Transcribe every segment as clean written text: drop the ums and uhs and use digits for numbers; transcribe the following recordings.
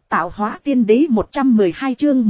Tạo hóa tiên đế 112 chương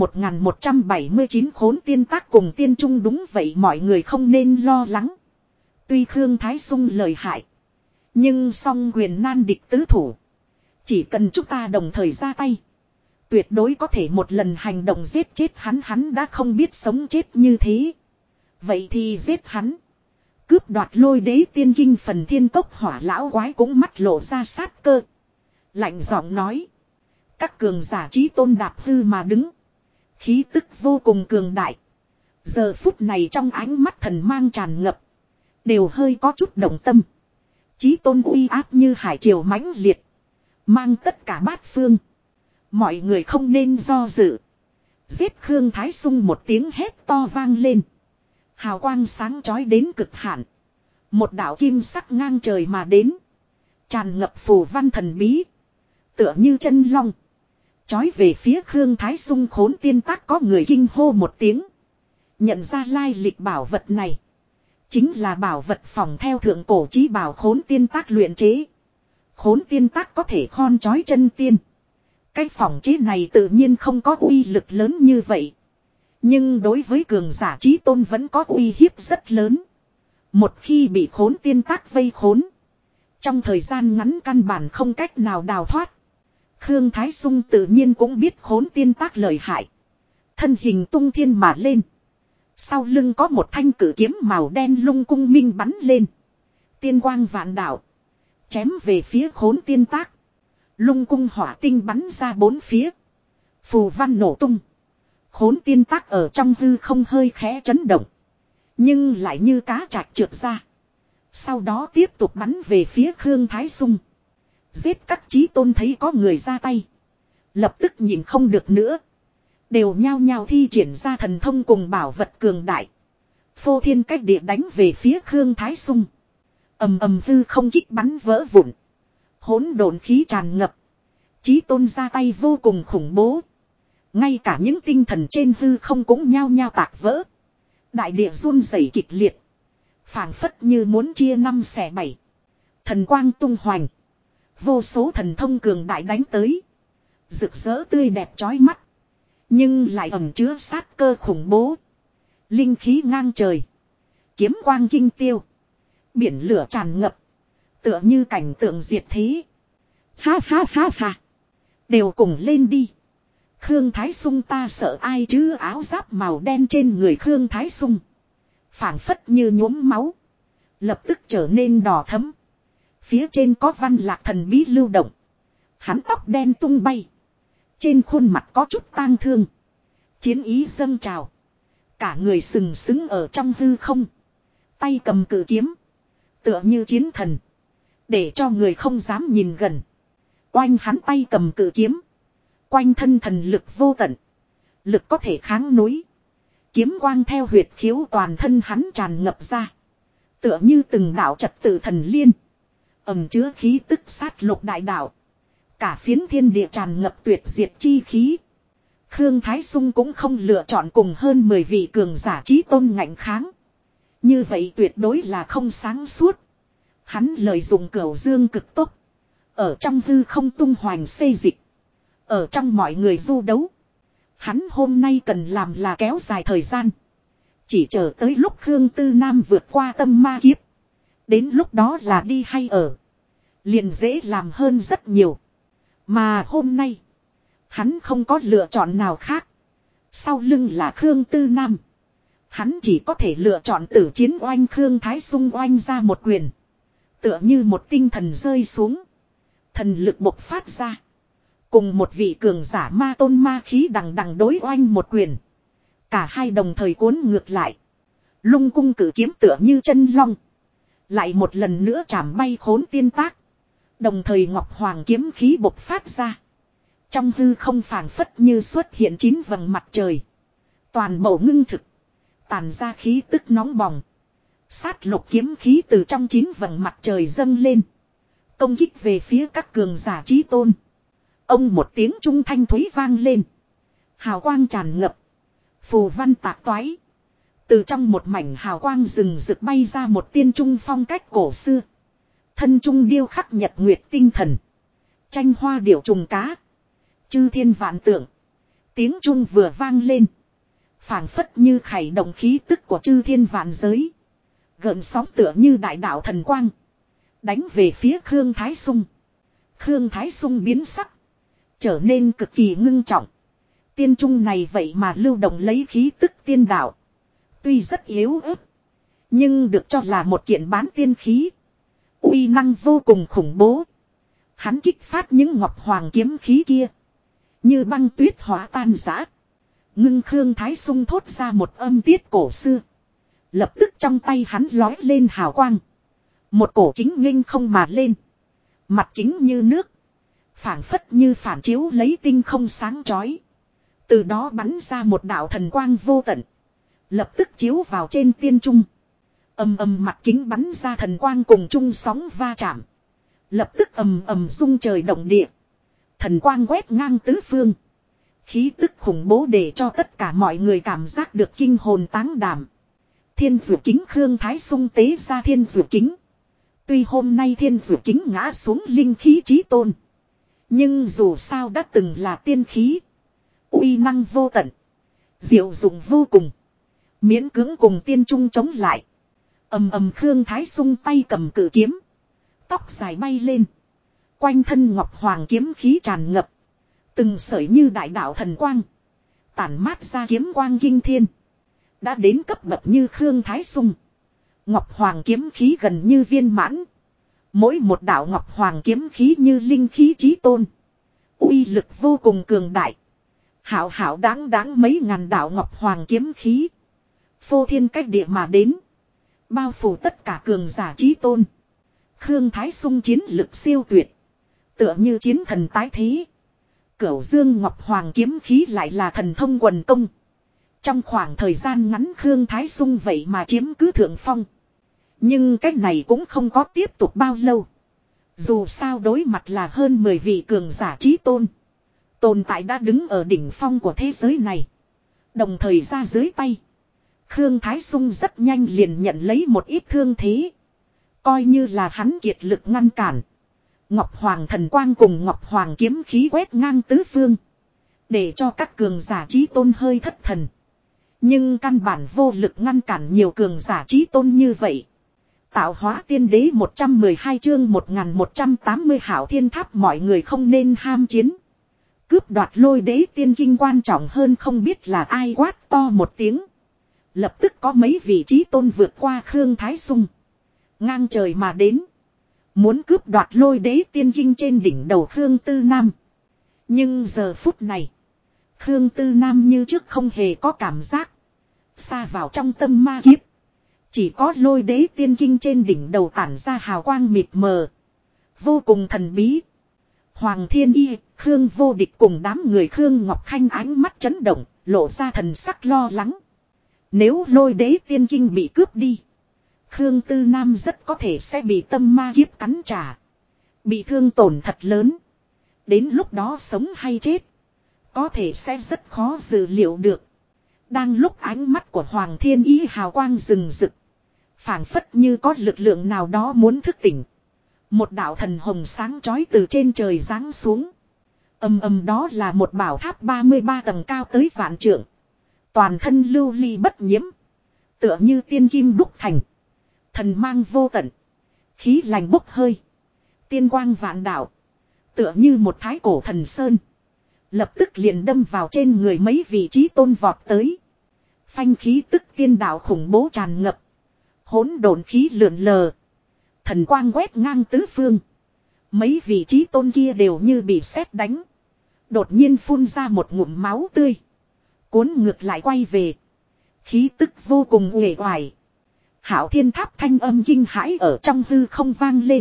1179 khốn tiên tác cùng tiên trung đúng vậy mọi người không nên lo lắng. Tuy Khương Thái Sung lợi hại. Nhưng song quyền nan địch tứ thủ. Chỉ cần chúng ta đồng thời ra tay. Tuyệt đối có thể một lần hành động giết chết hắn đã không biết sống chết như thế. Vậy thì giết hắn. Cướp đoạt Lôi đế tiên kinh phần thiên cốc hỏa lão quái cũng mắt lộ ra sát cơ. Lạnh giọng nói. Các cường giả trí tôn đạp hư mà đứng. Khí tức vô cùng cường đại. Giờ phút này trong ánh mắt thần mang tràn ngập. Đều hơi có chút động tâm. Chí tôn uy áp như hải triều mãnh liệt. Mang tất cả bát phương. Mọi người không nên do dự. Giết Khương Thái Sung một tiếng hét to vang lên. Hào quang sáng chói đến cực hạn. Một đạo kim sắc ngang trời mà đến. Tràn ngập phù văn thần bí. Tựa như chân long. Chói về phía Khương Thái Sung khốn tiên tác có người kinh hô một tiếng. Nhận ra lai lịch bảo vật này. Chính là bảo vật phòng theo thượng cổ chí bảo khốn tiên tác luyện chế. Khốn tiên tác có thể khon chói chân tiên. Cái phòng chế này tự nhiên không có uy lực lớn như vậy. Nhưng đối với cường giả chí tôn vẫn có uy hiếp rất lớn. Một khi bị khốn tiên tác vây khốn. Trong thời gian ngắn căn bản không cách nào đào thoát. Khương Thái Sung tự nhiên cũng biết khốn tiên tác lợi hại. Thân hình tung thiên mà lên. Sau lưng có một thanh cử kiếm màu đen lung cung minh bắn lên. Tiên quang vạn đạo. Chém về phía khốn tiên tác. Lung cung hỏa tinh bắn ra bốn phía. Phù văn nổ tung. Khốn tiên tác ở trong hư không hơi khẽ chấn động. Nhưng lại như cá trạch trượt ra. Sau đó tiếp tục bắn về phía Khương Thái Sung. Giết các chí tôn thấy có người ra tay. Lập tức nhìn không được nữa. Đều nhao nhao thi triển ra thần thông cùng bảo vật cường đại. Phô thiên cách địa đánh về phía Khương Thái Sung. Ầm ầm hư không kích bắn vỡ vụn. Hỗn độn khí tràn ngập. Chí tôn ra tay vô cùng khủng bố. Ngay cả những tinh thần trên hư không cũng nhao nhao tạc vỡ. Đại địa run rẩy kịch liệt. Phảng phất như muốn chia năm xẻ bảy. Thần quang tung hoành. Vô số thần thông cường đại đánh tới. Rực rỡ tươi đẹp chói mắt. Nhưng lại ẩn chứa sát cơ khủng bố. Linh khí ngang trời. Kiếm quang kinh tiêu. Biển lửa tràn ngập. Tựa như cảnh tượng diệt thế. Ha ha ha ha. Đều cùng lên đi. Khương Thái Sung ta sợ ai chứ áo giáp màu đen trên người Khương Thái Sung. Phảng phất như nhuốm máu. Lập tức trở nên đỏ thẫm. Phía trên có văn lạc thần bí lưu động. Hắn tóc đen tung bay. Trên khuôn mặt có chút tang thương. Chiến ý dâng trào. Cả người sừng sững ở trong hư không. Tay cầm cự kiếm. Tựa như chiến thần. Để cho người không dám nhìn gần. Oanh hắn tay cầm cự kiếm. Quanh thân thần lực vô tận. Lực có thể kháng núi. Kiếm quang theo huyệt khiếu toàn thân hắn tràn ngập ra. Tựa như từng đạo trật tự thần liên. Ẩm chứa khí tức sát lục đại đạo. Cả phiến thiên địa tràn ngập tuyệt diệt chi khí. Khương Thái Sung cũng không lựa chọn cùng hơn 10 vị cường giả chí tôn ngạnh kháng. Như vậy tuyệt đối là không sáng suốt. Hắn lợi dụng cửu dương cực tốc. Ở trong hư không tung hoành xây dịch. Ở trong mọi người du đấu. Hắn hôm nay cần làm là kéo dài thời gian. Chỉ chờ tới lúc Khương Tư Nam vượt qua tâm ma kiếp. Đến lúc đó là đi hay ở. Liền dễ làm hơn rất nhiều. Mà hôm nay. Hắn không có lựa chọn nào khác. Sau lưng là Khương Tư Nam. Hắn chỉ có thể lựa chọn tử chiến oanh Khương Thái Sung oanh ra một quyền. Tựa như một tinh thần rơi xuống. Thần lực bộc phát ra. Cùng một vị cường giả ma tôn ma khí đằng đằng đối oanh một quyền. Cả hai đồng thời cuốn ngược lại. Lung cung cử kiếm tựa như chân long. Lại một lần nữa chảm bay khốn tiên tác. Đồng thời ngọc hoàng kiếm khí bộc phát ra. Trong hư không phảng phất như xuất hiện 9 vầng mặt trời. Toàn bộ ngưng thực. Tàn ra khí tức nóng bỏng. Sát lục kiếm khí từ trong 9 vầng mặt trời dâng lên. Công kích về phía các cường giả chí tôn. Ông một tiếng trung thanh thúy vang lên. Hào quang tràn ngập. Phù văn tạc toái. Từ trong một mảnh hào quang rừng rực bay ra một tiên trung phong cách cổ xưa. Thân trung điêu khắc nhật nguyệt tinh thần. Tranh hoa điểu trùng cá. Chư thiên vạn tượng. Tiếng chuông vừa vang lên. Phảng phất như khởi động khí tức của chư thiên vạn giới. Gợn sóng tựa như đại đạo thần quang. Đánh về phía Khương Thái Sung. Khương Thái Sung biến sắc. Trở nên cực kỳ ngưng trọng. Tiên trung này vậy mà lưu động lấy khí tức tiên đạo. Tuy rất yếu ớt. Nhưng được cho là một kiện bán tiên khí. Uy năng vô cùng khủng bố. Hắn kích phát những ngọc hoàng kiếm khí kia. Như băng tuyết hóa tan rã. Ngưng Khương Thái Sung thốt ra một âm tiết cổ xưa. Lập tức trong tay hắn lói lên hào quang. Một cổ kính nghênh không mà lên. Mặt kính như nước. Phảng phất như phản chiếu lấy tinh không sáng chói. Từ đó bắn ra một đạo thần quang vô tận. Lập tức chiếu vào trên tiên trung. Ầm ầm mặt kính bắn ra thần quang cùng chung sóng va chạm. Lập tức ầm ầm rung trời động địa. Thần quang quét ngang tứ phương. Khí tức khủng bố để cho tất cả mọi người cảm giác được kinh hồn táng đảm. Thiên dụ kính Khương Thái Sung tế ra thiên dụ kính. Tuy hôm nay thiên dụ kính ngã xuống linh khí chí tôn. Nhưng dù sao đã từng là tiên khí. Uy năng vô tận. Diệu dụng vô cùng. Miễn cưỡng cùng tiên trung chống lại. Ầm ầm Khương Thái Sung tay cầm cự kiếm. Tóc dài bay lên. Quanh thân ngọc hoàng kiếm khí tràn ngập. Từng sợi như đại đạo thần quang. Tản mát ra kiếm quang kinh thiên. Đã đến cấp bậc như Khương Thái Sung. Ngọc hoàng kiếm khí gần như viên mãn. Mỗi một đạo ngọc hoàng kiếm khí như linh khí chí tôn. Uy lực vô cùng cường đại. Hảo hảo đáng đáng mấy ngàn đạo ngọc hoàng kiếm khí. Phô thiên cách địa mà đến. Bao phủ tất cả cường giả chí tôn. Khương Thái Sung chiến lực siêu tuyệt. Tựa như chiến thần tái thế. Cửu Dương Ngọc Hoàng kiếm khí lại là thần thông quần công. Trong khoảng thời gian ngắn Khương Thái Sung vậy mà chiếm cứ thượng phong. Nhưng cái này cũng không có tiếp tục bao lâu. Dù sao đối mặt là hơn 10 vị cường giả chí tôn. Tồn tại đã đứng ở đỉnh phong của thế giới này. Đồng thời ra dưới tay. Khương Thái Sung rất nhanh liền nhận lấy một ít thương thế. Coi như là hắn kiệt lực ngăn cản. Ngọc Hoàng thần quang cùng Ngọc Hoàng kiếm khí quét ngang tứ phương. Để cho các cường giả chí tôn hơi thất thần. Nhưng căn bản vô lực ngăn cản nhiều cường giả chí tôn như vậy. Tạo hóa tiên đế 112 chương 1180 hảo thiên tháp mọi người không nên ham chiến. Cướp đoạt lôi đế tiên kinh quan trọng hơn không biết là ai quát to một tiếng. Lập tức có mấy vị chí tôn vượt qua Khương Thái Sung. Ngang trời mà đến. Muốn cướp đoạt lôi đế tiên kinh trên đỉnh đầu Khương Tư Nam. Nhưng giờ phút này. Khương Tư Nam như trước không hề có cảm giác. Xa vào trong tâm ma kiếp. Chỉ có lôi đế tiên kinh trên đỉnh đầu tản ra hào quang mịt mờ. Vô cùng thần bí. Hoàng Thiên Y, Khương Vô Địch cùng đám người Khương Ngọc Khanh ánh mắt chấn động, lộ ra thần sắc lo lắng. Nếu lôi đế tiên kinh bị cướp đi. Khương Tư Nam rất có thể sẽ bị tâm ma kiếp cắn trả. Bị thương tổn thật lớn. Đến lúc đó sống hay chết. Có thể sẽ rất khó dự liệu được. Đang lúc ánh mắt của Hoàng Thiên Ý hào quang rừng rực. Phảng phất như có lực lượng nào đó muốn thức tỉnh. Một đạo thần hồng sáng chói từ trên trời giáng xuống. Ầm ầm đó là một bảo tháp 33 tầng cao tới vạn trượng. Toàn thân lưu ly bất nhiễm. Tựa như tiên kim đúc thành. Thần mang vô tận. Khí lành bốc hơi. Tiên quang vạn đạo. Tựa như một thái cổ thần sơn. Lập tức liền đâm vào trên người mấy vị trí tôn vọt tới. Phanh khí tức tiên đạo khủng bố tràn ngập. Hỗn độn khí lượn lờ. Thần quang quét ngang tứ phương. Mấy vị trí tôn kia đều như bị sét đánh. Đột nhiên phun ra một ngụm máu tươi. Cuốn ngược lại quay về. Khí tức vô cùng uể oải. Hảo thiên tháp thanh âm kinh hãi ở trong hư không vang lên.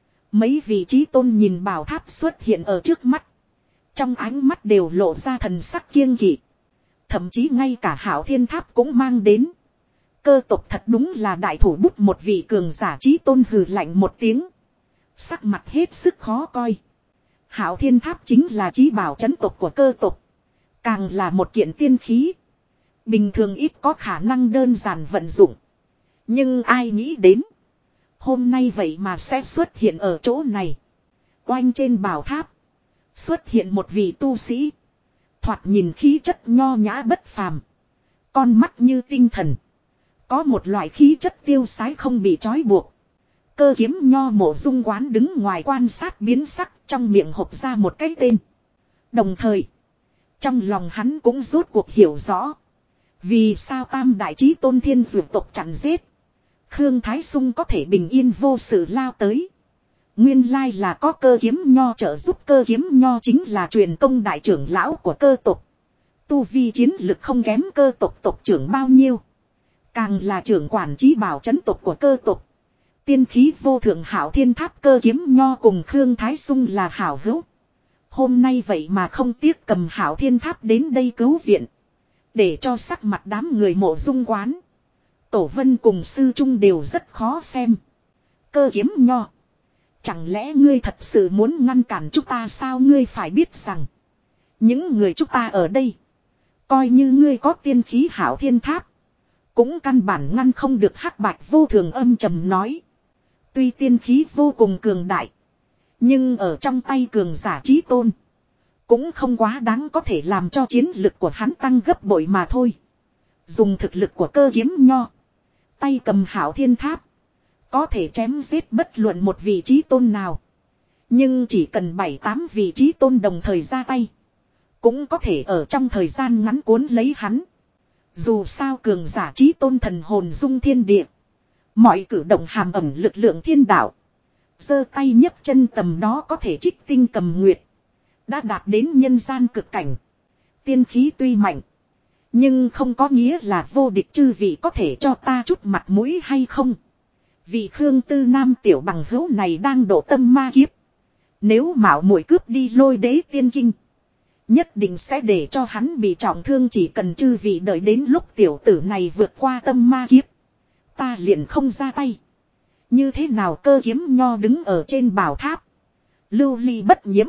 Mấy vị trí tôn nhìn bảo tháp xuất hiện ở trước mắt. Trong ánh mắt đều lộ ra thần sắc kiêng kỵ. Thậm chí ngay cả hảo thiên tháp cũng mang đến. Cơ tộc thật đúng là đại thủ bút một vị cường giả trí tôn hừ lạnh một tiếng. Sắc mặt hết sức khó coi. Hảo thiên tháp chính là chí bảo chấn tộc của cơ tộc. Càng là một kiện tiên khí. Bình thường ít có khả năng đơn giản vận dụng. Nhưng ai nghĩ đến. Hôm nay vậy mà sẽ xuất hiện ở chỗ này. Oanh trên bảo tháp. Xuất hiện một vị tu sĩ. Thoạt nhìn khí chất nho nhã bất phàm. Con mắt như tinh thần. Có một loại khí chất tiêu sái không bị trói buộc. Cơ kiếm nho Mộ Dung Quán đứng ngoài quan sát biến sắc, trong miệng hộc ra một cái tên. Đồng thời, trong lòng hắn cũng rốt cuộc hiểu rõ. Vì sao tam đại chí tôn thiên dụ tộc chặn giết. Khương Thái Sung có thể bình yên vô sự lao tới. Nguyên lai là có cơ kiếm nho trợ giúp. Cơ kiếm nho chính là truyền công đại trưởng lão của cơ tộc. Tu vi chiến lực không kém cơ tộc tộc trưởng bao nhiêu. Càng là trưởng quản trí bảo trấn tộc của cơ tộc. Tiên khí vô thượng hảo thiên tháp. Cơ kiếm nho cùng Khương Thái Sung là hảo hữu. Hôm nay vậy mà không tiếc cầm hảo thiên tháp đến đây cứu viện. Để cho sắc mặt đám người Mộ Dung Quán, Tổ Vân cùng Sư Trung đều rất khó xem. Cơ kiếm nho, chẳng lẽ ngươi thật sự muốn ngăn cản chúng ta sao? Ngươi phải biết rằng, những người chúng ta ở đây, coi như ngươi có tiên khí hảo thiên tháp, cũng căn bản ngăn không được. Hắc Bạch Vô Thường âm trầm nói. Tuy tiên khí vô cùng cường đại, nhưng ở trong tay cường giả chí tôn, cũng không quá đáng có thể làm cho chiến lực của hắn tăng gấp bội mà thôi. Dùng thực lực của cơ kiếm nho, tay cầm hảo thiên tháp, có thể chém giết bất luận một vị chí tôn nào. Nhưng chỉ cần 7-8 vị chí tôn đồng thời ra tay, cũng có thể ở trong thời gian ngắn cuốn lấy hắn. Dù sao cường giả chí tôn thần hồn dung thiên địa, mọi cử động hàm ẩn lực lượng thiên đạo. Giơ tay nhấc chân tầm đó có thể trích tinh cầm nguyệt, đã đạt đến nhân gian cực cảnh. Tiên khí tuy mạnh, nhưng không có nghĩa là vô địch. Chư vị có thể cho ta chút mặt mũi hay không? Vị Khương Tư Nam tiểu bằng hữu này đang độ tâm ma kiếp. Nếu mạo muội cướp đi Lôi Đế tiên kinh, nhất định sẽ để cho hắn bị trọng thương. Chỉ cần chư vị đợi đến lúc tiểu tử này vượt qua tâm ma kiếp, ta liền không ra tay. Như thế nào? Cơ kiếm nho đứng ở trên bảo tháp, lưu ly bất nhiễm,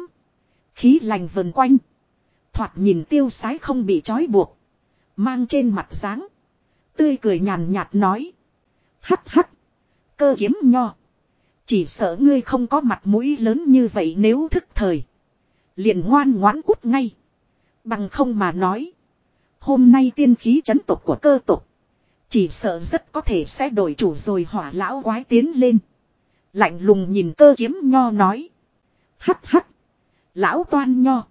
khí lành vần quanh, thoạt nhìn tiêu sái không bị trói buộc, mang trên mặt dáng tươi cười nhàn nhạt nói. Hắc hắc, cơ kiếm nho, chỉ sợ ngươi không có mặt mũi lớn như vậy. Nếu thức thời, liền ngoan ngoãn cút ngay. Bằng không mà nói, hôm nay tiên khí trấn tộc của cơ tộc chỉ sợ rất có thể sẽ đổi chủ rồi. Hỏa lão quái tiến lên, lạnh lùng nhìn cơ kiếm nho nói. Hắc hắc, lão toan nho,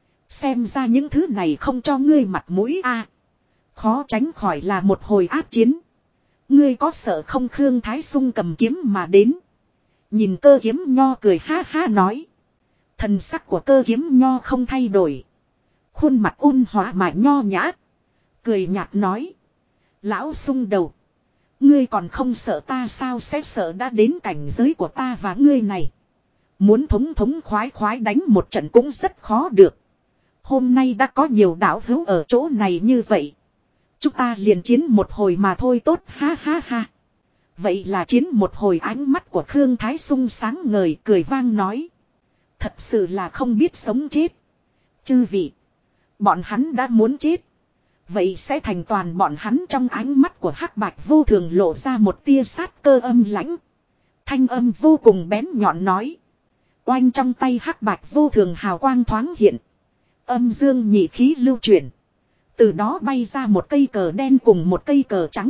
xem ra những thứ này không cho ngươi mặt mũi a. Khó tránh khỏi là một hồi ác chiến. Ngươi có sợ không? Khương Thái Sung cầm kiếm mà đến, nhìn cơ kiếm nho cười ha ha nói. Thần sắc của cơ kiếm nho không thay đổi, khuôn mặt ôn hòa mà nho nhã, cười nhạt nói. Lão Sung đầu, ngươi còn không sợ ta sao? Sẽ sợ. Đã đến cảnh giới của ta và ngươi này, muốn thống thống khoái khoái đánh một trận cũng rất khó được. Hôm nay đã có nhiều đạo hữu ở chỗ này như vậy, chúng ta liền chiến một hồi mà thôi. Tốt, ha ha ha. Vậy là chiến một hồi. Ánh mắt của Khương Thái Sung sáng ngời, cười vang nói. Thật sự là không biết sống chết. Chư vị, bọn hắn đã muốn chết, vậy sẽ thành toàn bọn hắn. Trong ánh mắt của Hắc Bạch Vô Thường lộ ra một tia sát cơ âm lãnh, thanh âm vô cùng bén nhọn nói. Oanh, trong tay Hắc Bạch Vô Thường hào quang thoáng hiện, âm dương nhị khí lưu chuyển, từ đó bay ra một cây cờ đen cùng một cây cờ trắng,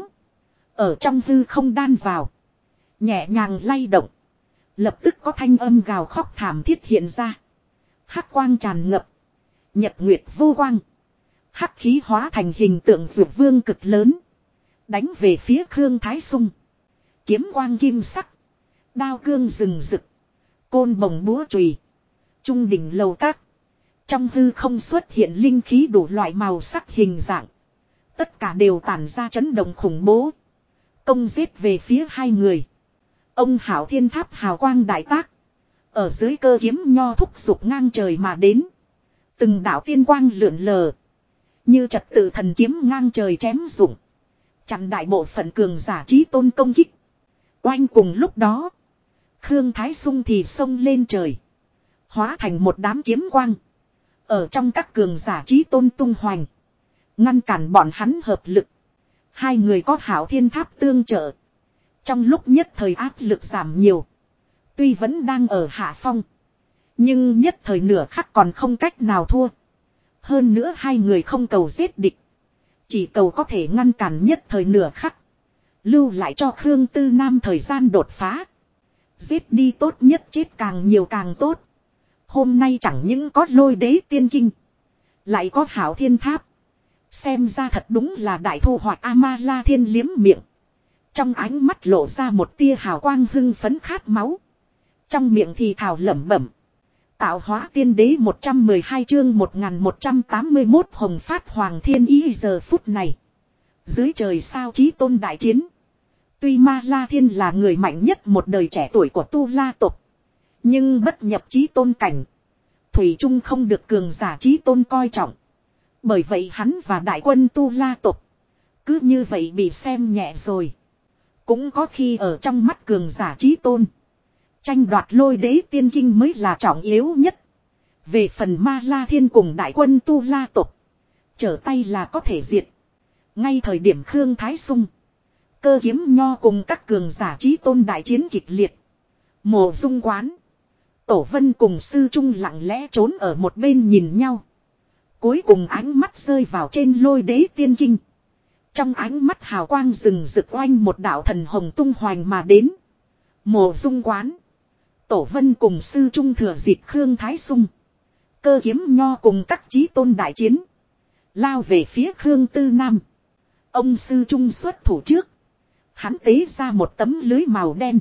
ở trong hư không đan vào, nhẹ nhàng lay động, lập tức có thanh âm gào khóc thảm thiết hiện ra. Hắc quang tràn ngập, nhật nguyệt vô quang, hắc khí hóa thành hình tượng dược vương cực lớn, đánh về phía Khương Thái Sung. Kiếm quang kim sắc, đao cương rừng rực, côn bồng búa chùy, trung đỉnh lầu các. Trong hư không xuất hiện linh khí đủ loại màu sắc hình dạng, tất cả đều tản ra chấn động khủng bố, công giết về phía hai người. Ông hảo thiên tháp hào quang đại tác, ở dưới cơ kiếm nho thúc giục ngang trời mà đến. Từng đạo tiên quang lượn lờ, như trật tự thần kiếm ngang trời chém rụng, chặn đại bộ phận cường giả chí tôn công kích. Oanh, cùng lúc đó, Khương Thái Sung thì xông lên trời, hóa thành một đám kiếm quang, ở trong các cường giả chí tôn tung hoành, ngăn cản bọn hắn hợp lực. Hai người có hảo thiên tháp tương trợ, trong lúc nhất thời áp lực giảm nhiều. Tuy vẫn đang ở hạ phong, Nhưng nhất thời nửa khắc còn không cách nào thua. Hơn nữa hai người không cầu giết địch. Chỉ cầu có thể ngăn cản nhất thời nửa khắc. Lưu lại cho Khương Tư Nam thời gian đột phá. Giết đi tốt nhất, chết càng nhiều càng tốt. Hôm nay chẳng những có Lôi Đế Tiên Kinh, lại có Hảo Thiên Tháp. Xem ra thật đúng là đại thu hoạch. A-ma-la Thiên liếm miệng. Trong ánh mắt lộ ra một tia hào quang hưng phấn khát máu. Trong miệng thì thào lẩm bẩm. Tạo hóa tiên đế 112 chương 1181 hồng phát hoàng thiên ý giờ phút này. Dưới trời sao chí tôn đại chiến. Tuy Ma La Thiên là người mạnh nhất một đời trẻ tuổi của Tu La tộc, nhưng bất nhập chí tôn cảnh. Thủy Trung không được cường giả chí tôn coi trọng. Bởi vậy hắn và đại quân Tu La tộc cứ như vậy bị xem nhẹ rồi. Cũng có khi ở trong mắt cường giả chí tôn, tranh đoạt Lôi Đế Tiên Kinh mới là trọng yếu nhất. Về phần Ma La Thiên cùng đại quân Tu La tộc, trở tay là có thể diệt. Ngay thời điểm Khương Thái Sung, Cơ Kiếm Nho cùng các cường giả chí tôn đại chiến kịch liệt, Mộ Dung Quán, Tổ Vân cùng Sư Trung lặng lẽ trốn ở một bên nhìn nhau. Cuối cùng ánh mắt rơi vào trên Lôi Đế Tiên Kinh. Trong ánh mắt hào quang rừng rực oanh một đạo thần hồng tung hoành mà đến. Mộ Dung Quán, Tổ Vân cùng Sư Trung thừa dịp Khương Thái Sung, Cơ Kiếm Nho cùng các chí tôn đại chiến, lao về phía Khương Tư Nam. Ông Sư Trung xuất thủ trước. Hắn tế ra một tấm lưới màu đen.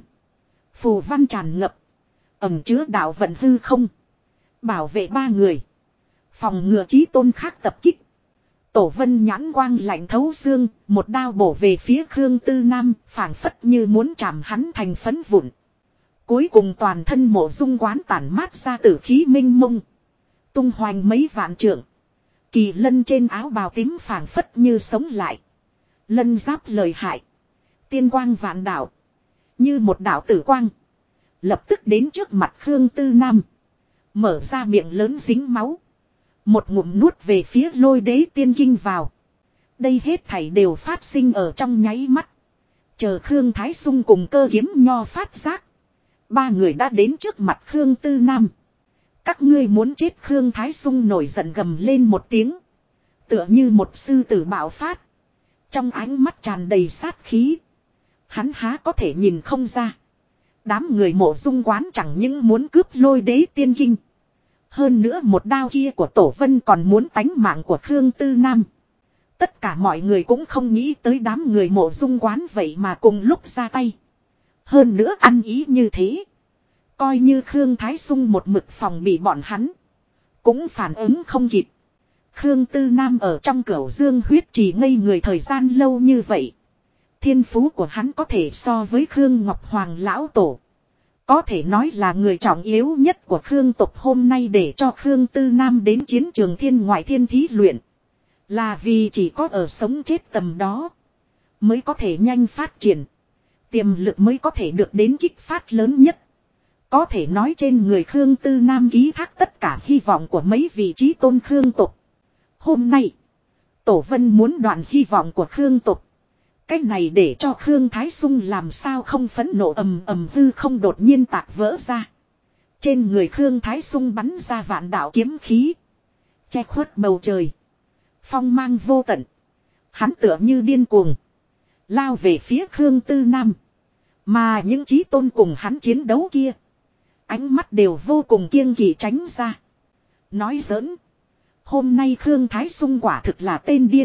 Phù văn tràn ngập, ẩn chứa đạo vận hư không, bảo vệ ba người, phòng ngừa chí tôn khác tập kích. Tổ Vân nhãn quang lạnh thấu xương, một đao bổ về phía Khương Tư Nam, phảng phất như muốn chạm hắn thành phấn vụn. Cuối cùng toàn thân Mộ Dung Quán tản mát ra tử khí minh mông, tung hoành mấy vạn trượng. Kỳ lân trên áo bào tím phảng phất như sống lại. Lân giáp lợi hại, tiên quang vạn đạo, như một đạo tử quang, lập tức đến trước mặt Khương Tư Nam, mở ra miệng lớn dính máu, một ngụm nuốt về phía Lôi Đế Tiên Kinh vào. Đây hết thảy đều phát sinh ở trong nháy mắt. Chờ Khương Thái Sung cùng Cơ Kiếm Nho phát giác, ba người đã đến trước mặt Khương Tư Nam. Các ngươi muốn chết. Khương Thái Sung nổi giận gầm lên một tiếng, tựa như một sư tử bạo phát. Trong ánh mắt tràn đầy sát khí. Hắn há có thể nhìn không ra. Đám người Mộ Dung Quán chẳng những muốn cướp Lôi Đế Tiên Kinh, hơn nữa một đao kia của Tổ Vân còn muốn tánh mạng của Khương Tư Nam. Tất cả mọi người cũng không nghĩ tới đám người Mộ Dung Quán vậy mà cùng lúc ra tay. Hơn nữa ăn ý như thế. Coi như Khương Thái Sung một mực phòng bị bọn hắn, cũng phản ứng không kịp. Khương Tư Nam ở trong Cửu Dương huyết trì ngây người thời gian lâu như vậy. Thiên phú của hắn có thể so với Khương Ngọc Hoàng lão tổ. Có thể nói là người trọng yếu nhất của Khương tộc. Hôm nay để cho Khương Tư Nam đến chiến trường thiên ngoại thiên thí luyện, là vì chỉ có ở sống chết tầm đó mới có thể nhanh phát triển, tiềm lực mới có thể được đến kích phát lớn nhất. Có thể nói trên người Khương Tư Nam ký thác tất cả hy vọng của mấy vị trí tôn Khương tộc. Hôm nay Tổ Vân muốn đoạn hy vọng của Khương tộc. Cái này để cho Khương Thái Sung làm sao không phẫn nộ. Ầm ầm hư không đột nhiên tạc vỡ ra. Trên người Khương Thái Sung bắn ra vạn đạo kiếm khí, che khuất bầu trời, phong mang vô tận. Hắn tựa như điên cuồng lao về phía Khương Tư Nam. Mà những chí tôn cùng hắn chiến đấu kia, ánh mắt đều vô cùng kiêng kỵ tránh ra. Nói giỡn, hôm nay Khương Thái Sung quả thực là tên điên.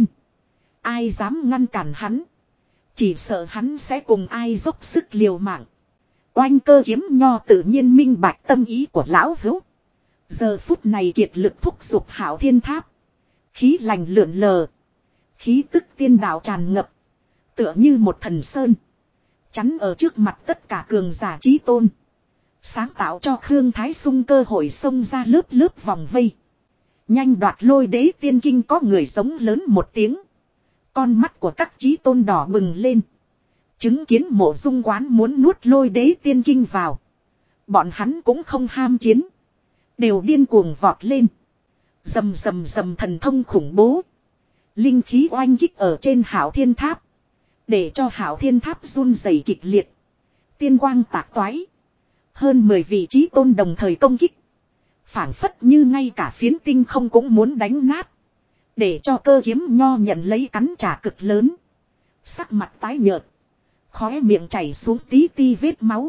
Ai dám ngăn cản hắn, chỉ sợ hắn sẽ cùng ai dốc sức liều mạng. Oanh. Cơ Kiếm Nho tự nhiên minh bạch tâm ý của lão hữu. Giờ phút này kiệt lực thúc giục Hạo Thiên Tháp. Khí lành lượn lờ, khí tức tiên đạo tràn ngập, tựa như một thần sơn, chắn ở trước mặt tất cả cường giả chí tôn, sáng tạo cho Khương Thái Sung cơ hội xông ra lớp lớp vòng vây. Nhanh đoạt Lôi Đế Tiên Kinh. Có người giống lớn một tiếng. Con mắt của các chí tôn đỏ bừng lên. Chứng kiến Mộ Dung Quán muốn nuốt Lôi Đế Tiên Kinh vào, bọn hắn cũng không ham chiến, đều điên cuồng vọt lên. Rầm rầm rầm, thần thông khủng bố, linh khí oanh kích ở trên Hạo Thiên Tháp, để cho Hạo Thiên Tháp run rẩy kịch liệt. Tiên quang tạc toái, hơn 10 vị chí tôn đồng thời công kích. Phảng phất như ngay cả phiến tinh không cũng muốn đánh nát. Để cho cơ kiếm nho nhận lấy cắn trả cực lớn. Sắc mặt tái nhợt. Khóe miệng chảy xuống tí ti vết máu.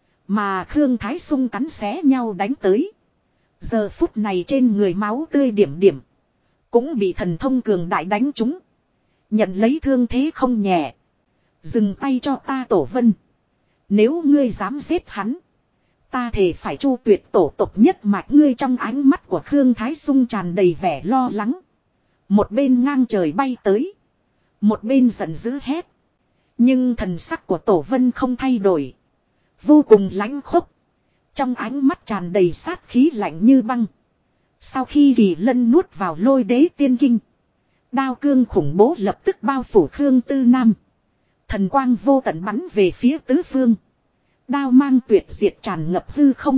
Mà Khương Thái Sung cắn xé nhau đánh tới. Giờ phút này trên người máu tươi điểm điểm. Cũng bị thần thông cường đại đánh trúng. Nhận lấy thương thế không nhẹ. Dừng tay cho ta Tổ Vân. Nếu ngươi dám giết hắn. Ta thề phải chu tuyệt tổ tộc nhất mạch ngươi. Trong ánh mắt của Khương Thái Sung tràn đầy vẻ lo lắng. Một bên ngang trời bay tới. Một bên giận dữ hét. Nhưng thần sắc của Tổ Vân không thay đổi. Vô cùng lãnh khốc. Trong ánh mắt tràn đầy sát khí lạnh như băng. Sau khi Kỳ Lân nuốt vào Lôi Đế Tiên Kinh. Đao cương khủng bố lập tức bao phủ Khương Tư Nam. Thần quang vô tận bắn về phía tứ phương. Đao mang tuyệt diệt tràn ngập hư không.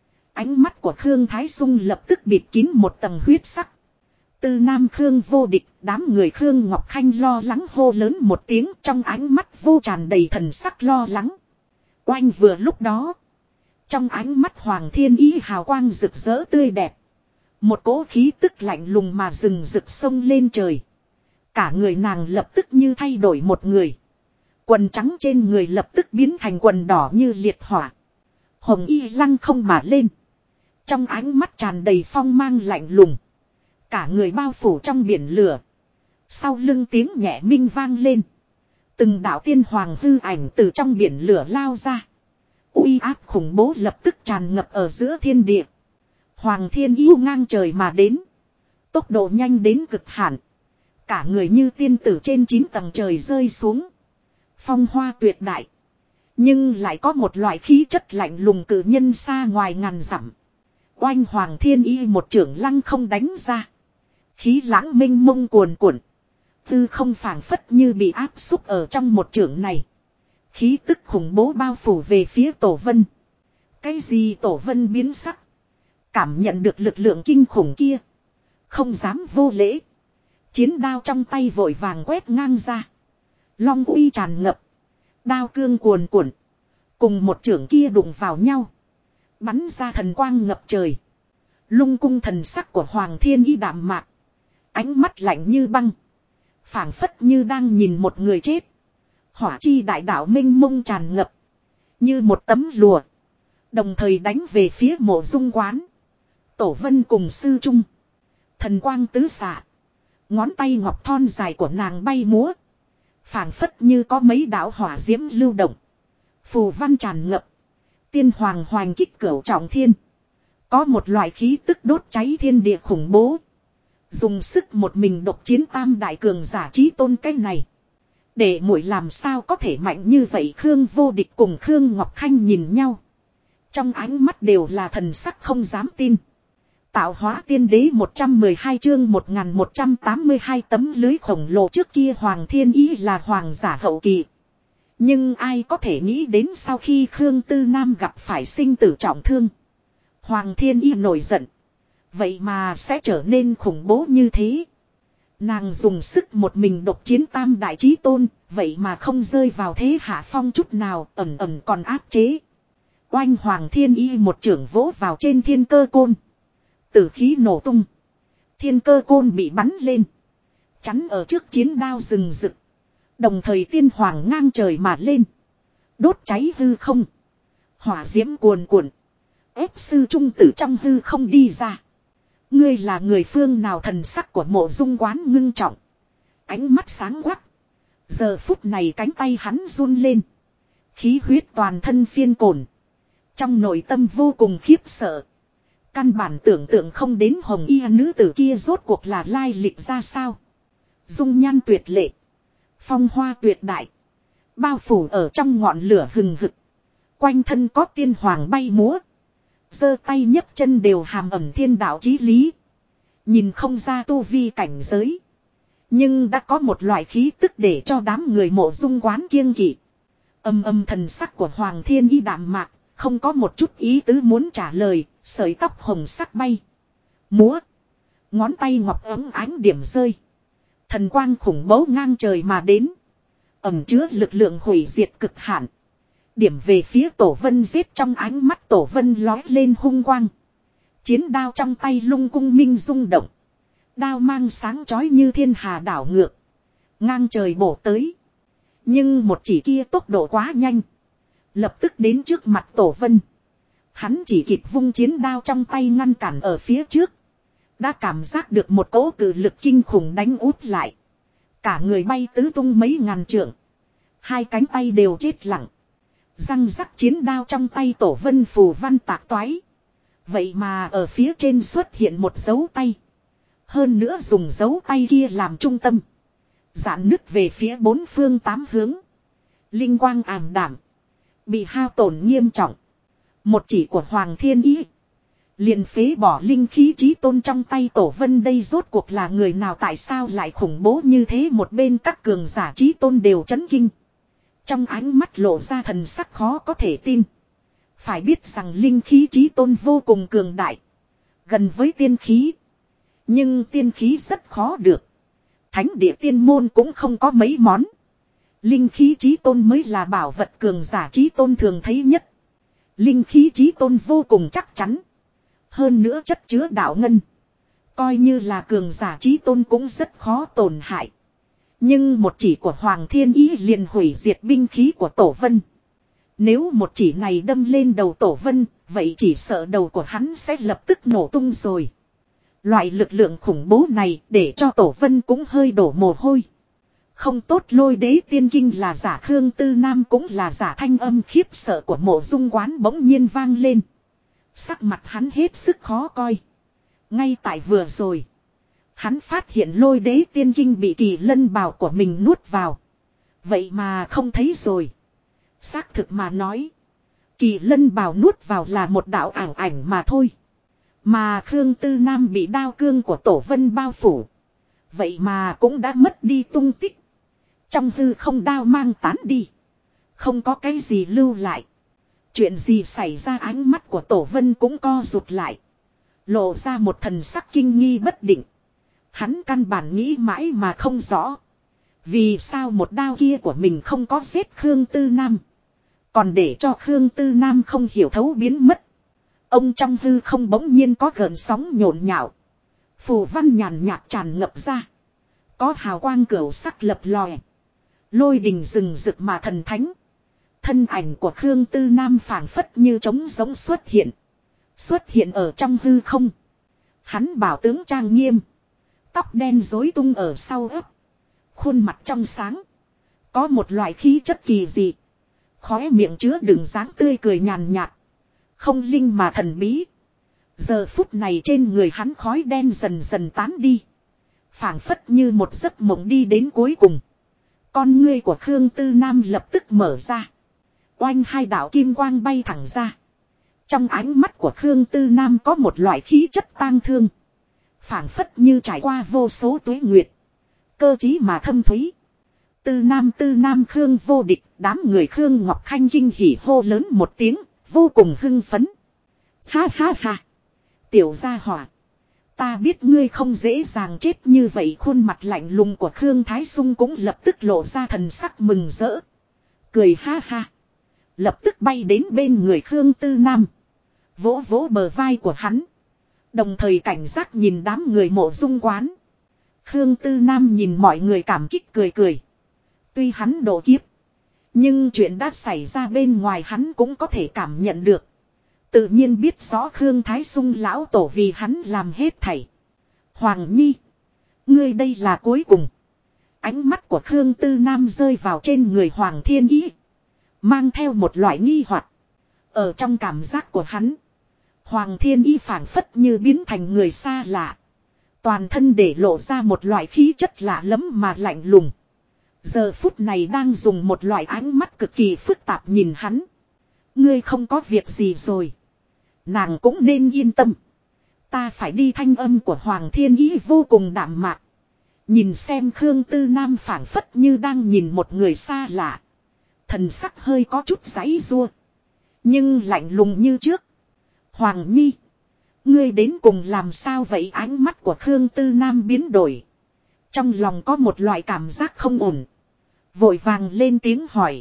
Ánh mắt của Khương Thái Sung lập tức bịt kín một tầng huyết sắc. Tư Nam Khương vô địch, đám người Khương Ngọc Khanh lo lắng hô lớn một tiếng, trong ánh mắt vô tràn đầy thần sắc lo lắng. Oanh vừa lúc đó. Trong ánh mắt Hoàng Thiên Ý hào quang rực rỡ tươi đẹp. Một cỗ khí tức lạnh lùng mà rừng rực sông lên trời. Cả người nàng lập tức như thay đổi một người. Quần trắng trên người lập tức biến thành quần đỏ như liệt hỏa. Hồng y lăng không mà lên. Trong ánh mắt tràn đầy phong mang lạnh lùng. Cả người bao phủ trong biển lửa. Sau lưng tiếng nhẹ minh vang lên. Từng đạo tiên hoàng hư ảnh từ trong biển lửa lao ra. Uy áp khủng bố lập tức tràn ngập ở giữa thiên địa. Hoàng Thiên Yêu ngang trời mà đến. Tốc độ nhanh đến cực hạn. Cả người như tiên tử trên 9 tầng trời rơi xuống. Phong hoa tuyệt đại. Nhưng lại có một loại khí chất lạnh lùng cử nhân xa ngoài ngàn dặm. Oanh Hoàng Thiên Y một trưởng lăng không đánh ra. Khí lãng minh mông cuồn cuộn. Tư không phảng phất như bị áp xúc ở trong một trưởng này. Khí tức khủng bố bao phủ về phía Tổ Vân. Cái gì Tổ Vân biến sắc. Cảm nhận được lực lượng kinh khủng kia. Không dám vô lễ. Chiến đao trong tay vội vàng quét ngang ra. Long uy tràn ngập. Đao cương cuồn cuộn. Cùng một trưởng kia đụng vào nhau. Bắn ra thần quang ngập trời. Lung cung thần sắc của Hoàng Thiên Y đạm mạc. Ánh mắt lạnh như băng. Phảng phất như đang nhìn một người chết. Hỏa chi đại đạo minh mông tràn ngập. Như một tấm lùa. Đồng thời đánh về phía Mộ Dung Quán. Tổ Vân cùng sư trung. Thần quang tứ xạ. Ngón tay ngọc thon dài của nàng bay múa. Phảng phất như có mấy đạo hỏa diễm lưu động. Phù văn tràn ngập. Tiên hoàng hoành kích cửu trọng thiên. Có một loại khí tức đốt cháy thiên địa khủng bố. Dùng sức một mình độc chiến tam đại cường giả chí tôn cái này. Để muội làm sao có thể mạnh như vậy. Khương vô địch cùng Khương Ngọc Khanh nhìn nhau. Trong ánh mắt đều là thần sắc không dám tin. Tạo hóa tiên đế 112 chương 1182 tấm lưới khổng lồ trước kia Hoàng Thiên Ý là hoàng giả hậu kỳ. Nhưng ai có thể nghĩ đến sau khi Khương Tư Nam gặp phải sinh tử trọng thương. Hoàng Thiên Ý nổi giận. Vậy mà sẽ trở nên khủng bố như thế. Nàng dùng sức một mình độc chiến tam đại chí tôn. Vậy mà không rơi vào thế hạ phong chút nào, ẩn ẩn còn áp chế. Oanh Hoàng Thiên Y một trưởng vỗ vào trên thiên cơ côn. Tử khí nổ tung. Thiên cơ côn bị bắn lên. Chắn ở trước chiến đao rừng rực. Đồng thời tiên hoàng ngang trời mà lên. Đốt cháy hư không. Hỏa diễm cuồn cuộn. Ép sư trung tử trong hư không đi ra. Ngươi là người phương nào? Thần sắc của Mộ Dung Quán ngưng trọng. Ánh mắt sáng quắc. Giờ phút này cánh tay hắn run lên. Khí huyết toàn thân phiên cồn. Trong nội tâm vô cùng khiếp sợ. Căn bản tưởng tượng không đến hồng y nữ tử kia rốt cuộc là lai lịch ra sao. Dung nhan tuyệt lệ. Phong hoa tuyệt đại. Bao phủ ở trong ngọn lửa hừng hực. Quanh thân có tiên hoàng bay múa. Giơ tay nhấc chân đều hàm ẩm thiên đạo chí lý. Nhìn không ra tu vi cảnh giới. Nhưng đã có một loại khí tức để cho đám người Mộ Dung Quán kiêng kỵ. Âm thần sắc của Hoàng Thiên Y đạm mạc. Không có một chút ý tứ muốn trả lời. Sợi tóc hồng sắc bay. Múa. Ngón tay ngọc ấm ánh điểm rơi. Thần quang khủng bố ngang trời mà đến. Ẩm chứa lực lượng hủy diệt cực hạn. Điểm về phía Tổ Vân giết trong ánh mắt Tổ Vân lói lên hung quang. Chiến đao trong tay lung cung minh rung động. Đao mang sáng chói như thiên hà đảo ngược. Ngang trời bổ tới. Nhưng một chỉ kia tốc độ quá nhanh. Lập tức đến trước mặt Tổ Vân. Hắn chỉ kịp vung chiến đao trong tay ngăn cản ở phía trước. Đã cảm giác được một cỗ cự lực kinh khủng đánh út lại. Cả người bay tứ tung mấy ngàn trượng. Hai cánh tay đều chết lặng. Răng rắc chiến đao trong tay Tổ Vân phù văn tạc toái. Vậy mà ở phía trên xuất hiện một dấu tay. Hơn nữa dùng dấu tay kia làm trung tâm. Dạn nứt về phía bốn phương tám hướng. Linh quang ảm đảm. Bị hao tổn nghiêm trọng. Một chỉ của Hoàng Thiên Ý. Liền phế bỏ linh khí chí tôn trong tay Tổ Vân, đây rốt cuộc là người nào, tại sao lại khủng bố như thế? Một bên các cường giả chí tôn đều chấn kinh. Trong ánh mắt lộ ra thần sắc khó có thể tin. Phải biết rằng linh khí chí tôn vô cùng cường đại. Gần với tiên khí. Nhưng tiên khí rất khó được. Thánh địa tiên môn cũng không có mấy món. Linh khí chí tôn mới là bảo vật cường giả chí tôn thường thấy nhất. Linh khí chí tôn vô cùng chắc chắn. Hơn nữa chất chứa đạo ngân. Coi như là cường giả chí tôn cũng rất khó tổn hại. Nhưng một chỉ của Hoàng Thiên Ý liền hủy diệt binh khí của Tổ Vân. Nếu một chỉ này đâm lên đầu Tổ Vân, vậy chỉ sợ đầu của hắn sẽ lập tức nổ tung rồi. Loại lực lượng khủng bố này để cho Tổ Vân cũng hơi đổ mồ hôi. Không tốt, Lôi Đế Tiên Kinh là giả, Khương Tư Nam cũng là giả. Thanh âm khiếp sợ của Mộ Dung Quán bỗng nhiên vang lên. Sắc mặt hắn hết sức khó coi. Ngay tại vừa rồi, hắn phát hiện Lôi Đế Tiên Kinh bị Kỳ Lân bào của mình nuốt vào. Vậy mà không thấy rồi. Xác thực mà nói, Kỳ Lân bào nuốt vào là một đạo ảo ảnh mà thôi. Mà Khương Tư Nam bị đao cương của Tổ Vân bao phủ. Vậy mà cũng đã mất đi tung tích. Trong hư không đao mang tán đi. Không có cái gì lưu lại. Chuyện gì xảy ra? Ánh mắt của Tổ Vân cũng co rụt lại. Lộ ra một thần sắc kinh nghi bất định. Hắn căn bản nghĩ mãi mà không rõ. Vì sao một đao kia của mình không có giết Khương Tư Nam. Còn để cho Khương Tư Nam không hiểu thấu biến mất. Ông trong hư không bỗng nhiên có gợn sóng nhộn nhạo. Phù văn nhàn nhạt tràn ngập ra. Có hào quang cửu sắc lập lòe. Lôi đình rừng rực mà thần thánh. Thân ảnh của Khương Tư Nam phảng phất như trống giống xuất hiện. Xuất hiện ở trong hư không. Hắn bảo tướng trang nghiêm. Tóc đen rối tung ở sau ấp. Khuôn mặt trong sáng. Có một loại khí chất kỳ dị. Khóe miệng chứa đựng dáng tươi cười nhàn nhạt. Không linh mà thần bí. Giờ phút này trên người hắn khói đen dần dần tán đi. Phảng phất như một giấc mộng đi đến cuối cùng. Con ngươi của Khương Tư Nam lập tức mở ra. Oanh, hai đạo kim quang bay thẳng ra. Trong ánh mắt của Khương Tư Nam có một loại khí chất tang thương. Phảng phất như trải qua vô số tuế nguyệt. Cơ trí mà thâm thúy. Tư Nam Khương vô địch. Đám người Khương Ngọc Khanh kinh hỉ hô lớn một tiếng. Vô cùng hưng phấn. Ha ha ha. Tiểu gia hỏa. Ta biết ngươi không dễ dàng chết như vậy. Khuôn mặt lạnh lùng của Khương Thái Sung cũng lập tức lộ ra thần sắc mừng rỡ. Cười ha ha. Lập tức bay đến bên người Khương Tư Nam. Vỗ vỗ bờ vai của hắn. Đồng thời cảnh giác nhìn đám người Mộ Dung Quán. Khương Tư Nam nhìn mọi người cảm kích cười cười. Tuy hắn độ kiếp. Nhưng chuyện đã xảy ra bên ngoài hắn cũng có thể cảm nhận được. Tự nhiên biết rõ Khương Thái Sung lão tổ vì hắn làm hết thảy. Hoàng Nhi. Ngươi đây là cuối cùng. Ánh mắt của Khương Tư Nam rơi vào trên người Hoàng Thiên Ý. Mang theo một loại nghi hoặc. Ở trong cảm giác của hắn. Hoàng Thiên Ý phảng phất như biến thành người xa lạ. Toàn thân để lộ ra một loại khí chất lạ lẫm mà lạnh lùng. Giờ phút này đang dùng một loại ánh mắt cực kỳ phức tạp nhìn hắn. Ngươi không có việc gì rồi. Nàng cũng nên yên tâm. Ta phải đi. Thanh âm của Hoàng Thiên Ý vô cùng đạm mạc. Nhìn xem Khương Tư Nam phảng phất như đang nhìn một người xa lạ. Thần sắc hơi có chút giãy giụa. Nhưng lạnh lùng như trước. Hoàng Nhi. Ngươi đến cùng làm sao vậy? Ánh mắt của Khương Tư Nam biến đổi. Trong lòng có một loại cảm giác không ổn. Vội vàng lên tiếng hỏi.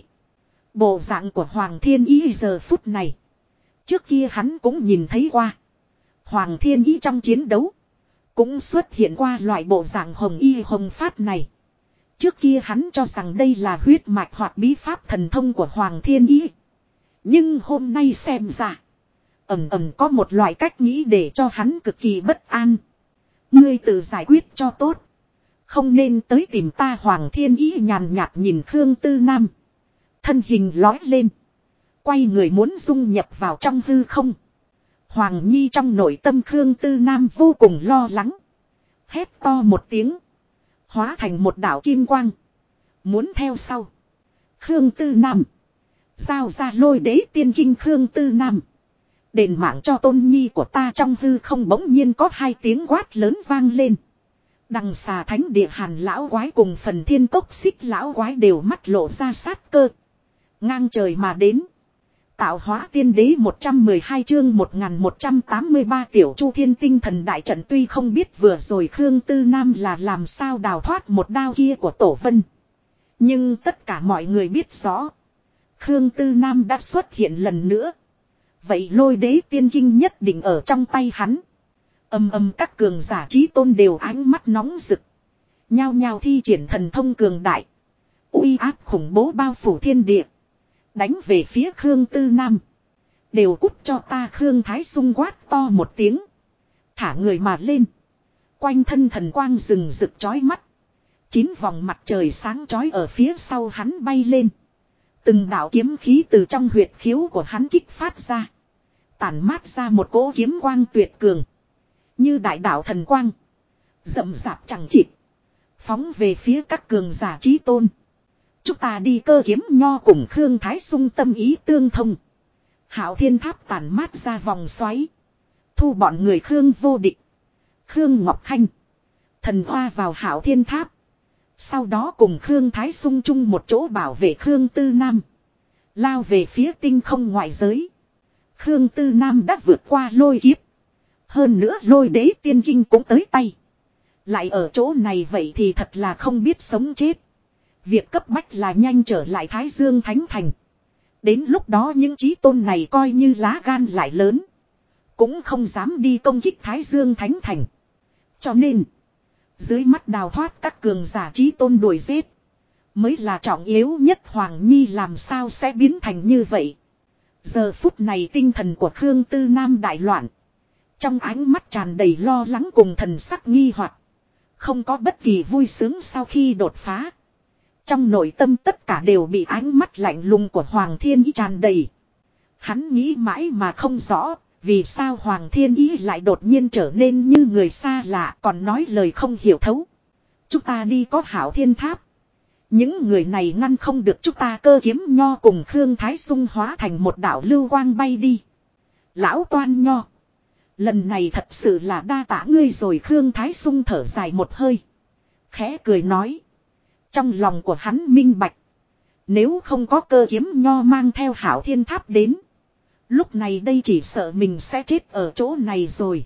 Bộ dạng của Hoàng Thiên Ý giờ phút này. Trước kia hắn cũng nhìn thấy qua. Hoàng Thiên Ý trong chiến đấu. Cũng xuất hiện qua loại bộ dạng hồng y hồng phát này. Trước kia hắn cho rằng đây là huyết mạch hoặc bí pháp thần thông của Hoàng Thiên Ý. Nhưng hôm nay xem ra. Ẩm ẩm có một loại cách nghĩ để cho hắn cực kỳ bất an. Ngươi tự giải quyết cho tốt. Không nên tới tìm ta. Hoàng Thiên Ý nhàn nhạt nhìn Khương Tư Nam. Thân hình lói lên. Quay người muốn dung nhập vào trong hư không. Hoàng Nhi trong nội tâm Khương Tư Nam vô cùng lo lắng. Hét to một tiếng. Hóa thành một đạo kim quang. Muốn theo sau. Khương Tư Nam. Giao ra Lôi Đế Tiên Kinh. Khương Tư Nam. Đền mạng cho tôn nhi của ta. Trong hư không bỗng nhiên có hai tiếng quát lớn vang lên. Đằng xà thánh địa Hàn lão quái cùng Phần Thiên Cốc Xích lão quái đều mắt lộ ra sát cơ. Ngang trời mà đến. Tạo hóa tiên đế 112 chương 1183 tiểu chu thiên tinh thần đại trận. Tuy không biết vừa rồi Khương Tư Nam là làm sao đào thoát một đao kia của Tổ Vân. Nhưng tất cả mọi người biết rõ. Khương Tư Nam đã xuất hiện lần nữa. Vậy Lôi Đế Tiên Kinh nhất định ở trong tay hắn. Âm âm các cường giả chí tôn đều ánh mắt nóng rực. Nhao nhao thi triển thần thông cường đại. Uy áp khủng bố bao phủ thiên địa. Đánh về phía Khương Tư Nam. Đều cút cho ta. Khương Thái Sung quát to một tiếng. Thả người mà lên. Quanh thân thần quang rừng rực chói mắt. 9 vòng mặt trời sáng chói ở phía sau hắn bay lên. Từng đạo kiếm khí từ trong huyệt khiếu của hắn kích phát ra. Tản mát ra một cỗ kiếm quang tuyệt cường. Như đại đạo thần quang. Rậm rạp chẳng chịt. Phóng về phía các cường giả chí tôn. Chúng ta đi. Cơ kiếm nho cùng Khương Thái Sung tâm ý tương thông. Hạo Thiên Tháp tản mát ra vòng xoáy. Thu bọn người Khương vô địch. Khương Ngọc Khanh. Thần hoa vào Hạo Thiên Tháp. Sau đó cùng Khương Thái Sung chung một chỗ bảo vệ Khương Tư Nam. Lao về phía tinh không ngoại giới. Khương Tư Nam đã vượt qua lôi kiếp. Hơn nữa Lôi Đế Tiên Kinh cũng tới tay. Lại ở chỗ này vậy thì thật là không biết sống chết. Việc cấp bách là nhanh trở lại Thái Dương Thánh Thành. Đến lúc đó những chí tôn này coi như lá gan lại lớn. Cũng không dám đi công kích Thái Dương Thánh Thành. Cho nên. Dưới mắt đào thoát các cường giả chí tôn đuổi giết. Mới là trọng yếu nhất. Hoàng Nhi làm sao sẽ biến thành như vậy. Giờ phút này tinh thần của Khương Tư Nam đại loạn. Trong ánh mắt tràn đầy lo lắng cùng thần sắc nghi hoặc. Không có bất kỳ vui sướng sau khi đột phá. Trong nội tâm tất cả đều bị ánh mắt lạnh lùng của Hoàng Thiên Ý tràn đầy. Hắn nghĩ mãi mà không rõ. Vì sao Hoàng Thiên Ý lại đột nhiên trở nên như người xa lạ. Còn nói lời không hiểu thấu. Chúng ta đi có Hạo Thiên Tháp. Những người này ngăn không được chúng ta. Cơ kiếm nho cùng Khương Thái Sung hóa thành một đạo lưu quang bay đi. Lão Toan Nho. Lần này thật sự là đa tạ ngươi rồi. Khương Thái Sung thở dài một hơi. Khẽ cười nói. Trong lòng của hắn minh bạch. Nếu không có Cơ kiếm nho mang theo Hạo Thiên Tháp đến. Lúc này đây chỉ sợ mình sẽ chết ở chỗ này rồi.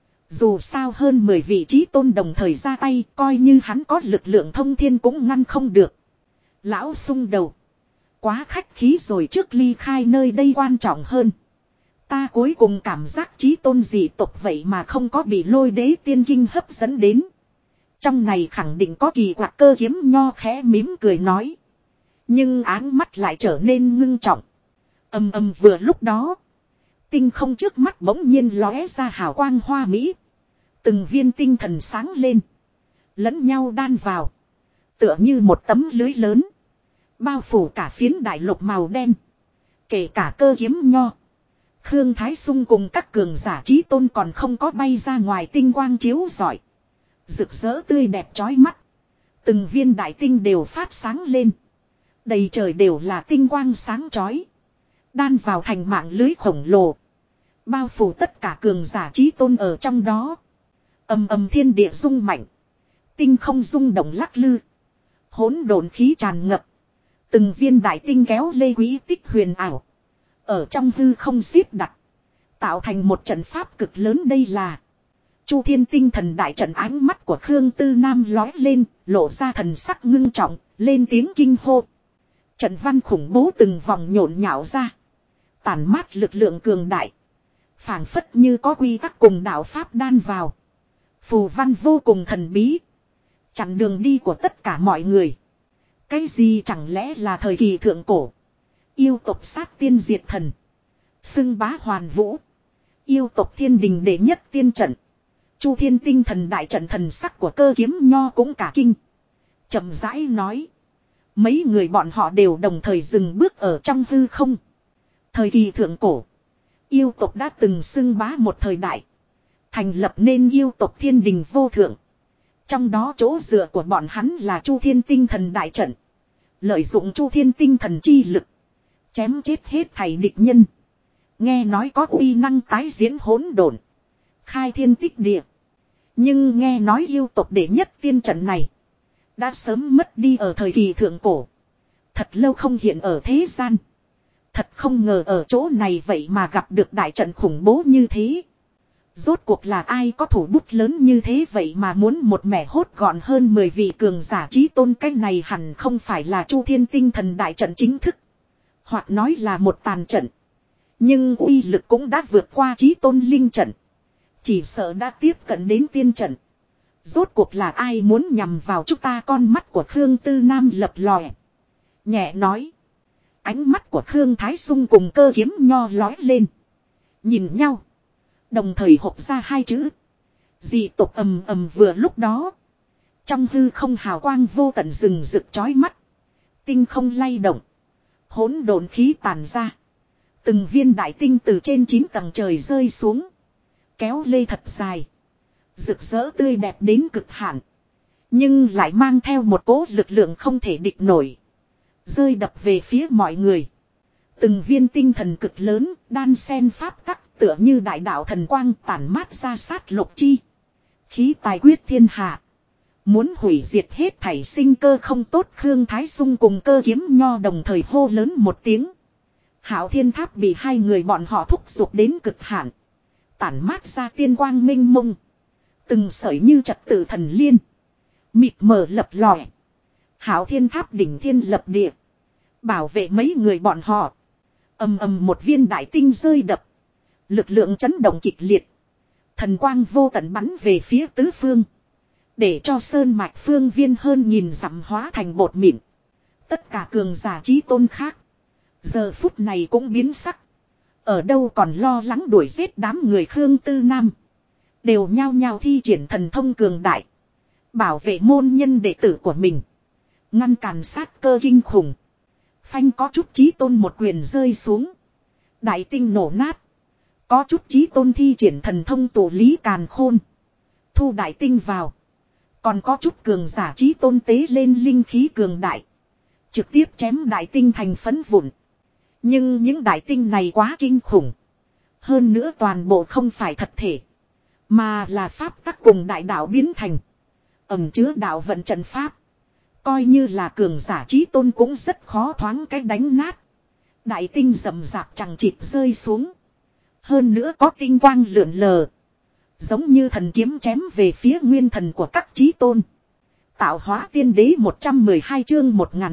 Dù sao hơn 10 vị chí tôn đồng thời ra tay. Coi như hắn có lực lượng thông thiên cũng ngăn không được. Lão Sung đầu. Quá khách khí rồi, trước ly khai nơi đây quan trọng hơn. Ta cuối cùng cảm giác chí tôn dị tộc vậy mà không có bị Lôi Đế Tiên Kinh hấp dẫn đến. Trong này khẳng định có kỳ quặc. Cơ kiếm nho khẽ mỉm cười nói. Nhưng áng mắt lại trở nên ngưng trọng. Âm âm vừa lúc đó. Tinh không trước mắt bỗng nhiên lóe ra hào quang hoa mỹ. Từng viên tinh thần sáng lên. Lẫn nhau đan vào. Tựa như một tấm lưới lớn. Bao phủ cả phiến đại lục màu đen. Kể cả Cơ kiếm nho. Khương Thái Sung cùng các cường giả chí tôn còn không có bay ra ngoài. Tinh quang chiếu rọi. Rực rỡ tươi đẹp chói mắt. Từng viên đại tinh đều phát sáng lên. Đầy trời đều là tinh quang sáng chói. Đan vào thành mạng lưới khổng lồ. Bao phủ tất cả cường giả chí tôn ở trong đó. Ầm ầm thiên địa rung mạnh. Tinh không rung động lắc lư. Hỗn độn khí tràn ngập. Từng viên đại tinh kéo lê quý tích huyền ảo. Ở trong hư không xếp đặt. Tạo thành một trận pháp cực lớn. Đây là Chu Thiên Tinh Thần đại trận. Ánh mắt của Khương Tư Nam lói lên. Lộ ra thần sắc ngưng trọng. Lên tiếng kinh hô. Trận văn khủng bố từng vòng nhộn nhạo ra. Tản mát lực lượng cường đại. Phảng phất như có quy tắc cùng đạo pháp đan vào. Phù văn vô cùng thần bí. Chặn đường đi của tất cả mọi người. Cái gì chẳng lẽ là thời kỳ thượng cổ. Yêu tộc sát tiên diệt thần. Xưng bá hoàn vũ. Yêu tộc thiên đình đệ nhất tiên trận. Chu thiên tinh thần đại trận thần sắc của Cơ Kiếm Nho cũng cả kinh. Chậm rãi nói. Mấy người bọn họ đều đồng thời dừng bước ở trong hư không. Thời kỳ thượng cổ. Yêu tộc đã từng xưng bá một thời đại. Thành lập nên yêu tộc thiên đình vô thượng. Trong đó chỗ dựa của bọn hắn là Chu thiên tinh thần đại trận. Lợi dụng Chu thiên tinh thần chi lực. Chém chết hết thảy địch nhân. Nghe nói có uy năng tái diễn hỗn độn. Khai thiên tích địa. Nhưng nghe nói yêu tộc đệ nhất tiên trận này. Đã sớm mất đi ở thời kỳ thượng cổ. Thật lâu không hiện ở thế gian. Thật không ngờ ở chỗ này vậy mà gặp được đại trận khủng bố như thế. Rốt cuộc là ai có thủ bút lớn như thế vậy mà muốn một mẻ hốt gọn hơn 10 vị cường giả chí tôn, cái này hẳn không phải là Chu thiên tinh thần đại trận chính thức. Hoặc nói là một tàn trận. Nhưng uy lực cũng đã vượt qua chí tôn linh trận. Chỉ sợ đã tiếp cận đến tiên trận. Rốt cuộc là ai muốn nhằm vào chúng ta? Con mắt của Khương Tư Nam lập lòe. Nhẹ nói. Ánh mắt của Khương Thái Sung cùng Cơ Kiếm Nho lói lên. Nhìn nhau. Đồng thời hộc ra hai chữ. Dị tộc ầm ầm vừa lúc đó. Trong hư không hào quang vô tận rừng rực chói mắt. Tinh không lay động. Hỗn độn khí tàn ra. Từng viên đại tinh từ trên 9 tầng trời rơi xuống. Kéo lê thật dài. Rực rỡ tươi đẹp đến cực hạn. Nhưng lại mang theo một cỗ lực lượng không thể địch nổi. Rơi đập về phía mọi người. Từng viên tinh thần cực lớn, đan sen pháp tắc tựa như đại đạo thần quang tản mát ra sát lục chi. Khí tài quyết thiên hạ. Muốn hủy diệt hết thảy sinh cơ không tốt. Khương Thái Sung cùng Cơ Kiếm Nho đồng thời hô lớn một tiếng. Hạo Thiên Tháp bị hai người bọn họ thúc giục đến cực hạn. Tản mát ra tiên quang minh mông. Từng sợi như trật tự thần liên. Mịt mờ lập lòe. Hạo Thiên Tháp đỉnh thiên lập địa. Bảo vệ mấy người bọn họ. Ầm ầm một viên đại tinh rơi đập. Lực lượng chấn động kịch liệt. Thần quang vô tận bắn về phía tứ phương. Để cho sơn mạch phương viên hơn nghìn dặm hóa thành bột mịn. Tất cả cường giả chí tôn khác. Giờ phút này cũng biến sắc. Ở đâu còn lo lắng đuổi giết đám người Khương Tư Nam. Đều nhao nhao thi triển thần thông cường đại. Bảo vệ môn nhân đệ tử của mình. Ngăn cản sát cơ kinh khủng. Phanh có chút chí tôn một quyền rơi xuống. Đại tinh nổ nát. Có chút chí tôn thi triển thần thông tụ lý càn khôn. Thu đại tinh vào. Còn có chút cường giả chí tôn tế lên linh khí cường đại. Trực tiếp chém đại tinh thành phấn vụn. Nhưng những đại tinh này quá kinh khủng. Hơn nữa toàn bộ không phải thật thể. Mà là pháp tắc cùng đại đạo biến thành. Ẩn chứa đạo vận trận pháp. Coi như là cường giả chí tôn cũng rất khó thoáng cái đánh nát. Đại tinh rầm rạp chẳng chịt rơi xuống. Hơn nữa có tinh quang lượn lờ. Giống như thần kiếm chém về phía nguyên thần của các chí tôn. Tạo hóa tiên đế 112 chương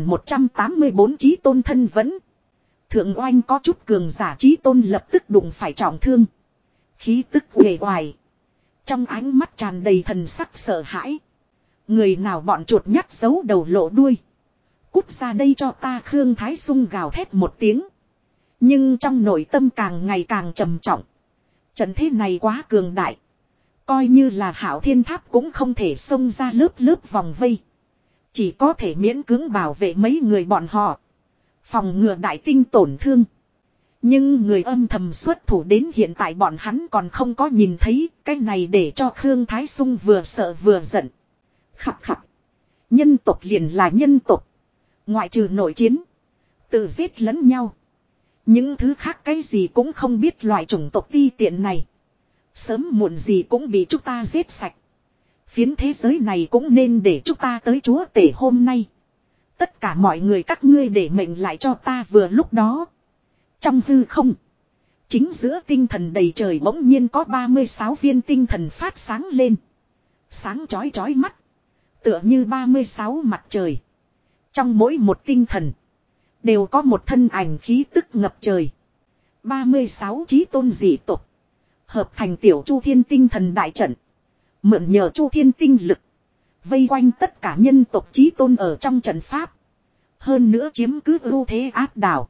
1184 chí tôn thân vẫn. Thượng oanh có chút cường giả chí tôn lập tức đụng phải trọng thương. Khí tức uể oải. Trong ánh mắt tràn đầy thần sắc sợ hãi. Người nào bọn chuột nhắt giấu đầu lộ đuôi. Cút ra đây cho ta. Khương Thái Sung gào thét một tiếng. Nhưng trong nội tâm càng ngày càng trầm trọng. Trận thế này quá cường đại. Coi như là Hạo Thiên Tháp cũng không thể xông ra lớp lớp vòng vây. Chỉ có thể miễn cưỡng bảo vệ mấy người bọn họ. Phòng ngừa đại tinh tổn thương. Nhưng người âm thầm xuất thủ đến hiện tại bọn hắn còn không có nhìn thấy. Cái này để cho Khương Thái Sung vừa sợ vừa giận. Khập khập. Nhân tộc liền là nhân tộc. Ngoại trừ nội chiến. Tự giết lẫn nhau. Những thứ khác cái gì cũng không biết. Loại chủng tộc ti tiện này. Sớm muộn gì cũng bị chúng ta giết sạch. Phiến thế giới này cũng nên để chúng ta tới chúa tể hôm nay. Tất cả mọi người các ngươi để mệnh lại cho ta. Vừa lúc đó. Trong hư không. Chính giữa tinh thần đầy trời bỗng nhiên có 36 viên tinh thần phát sáng lên. Sáng chói chói mắt. Tựa như 36 mặt trời. Trong mỗi một tinh thần. Đều có một thân ảnh khí tức ngập trời. 36 chí tôn dị tộc. Hợp thành tiểu Chu Thiên tinh thần đại trận. Mượn nhờ Chu Thiên tinh lực. Vây quanh tất cả nhân tộc chí tôn ở trong trận pháp. Hơn nữa chiếm cứ ưu thế áp đảo.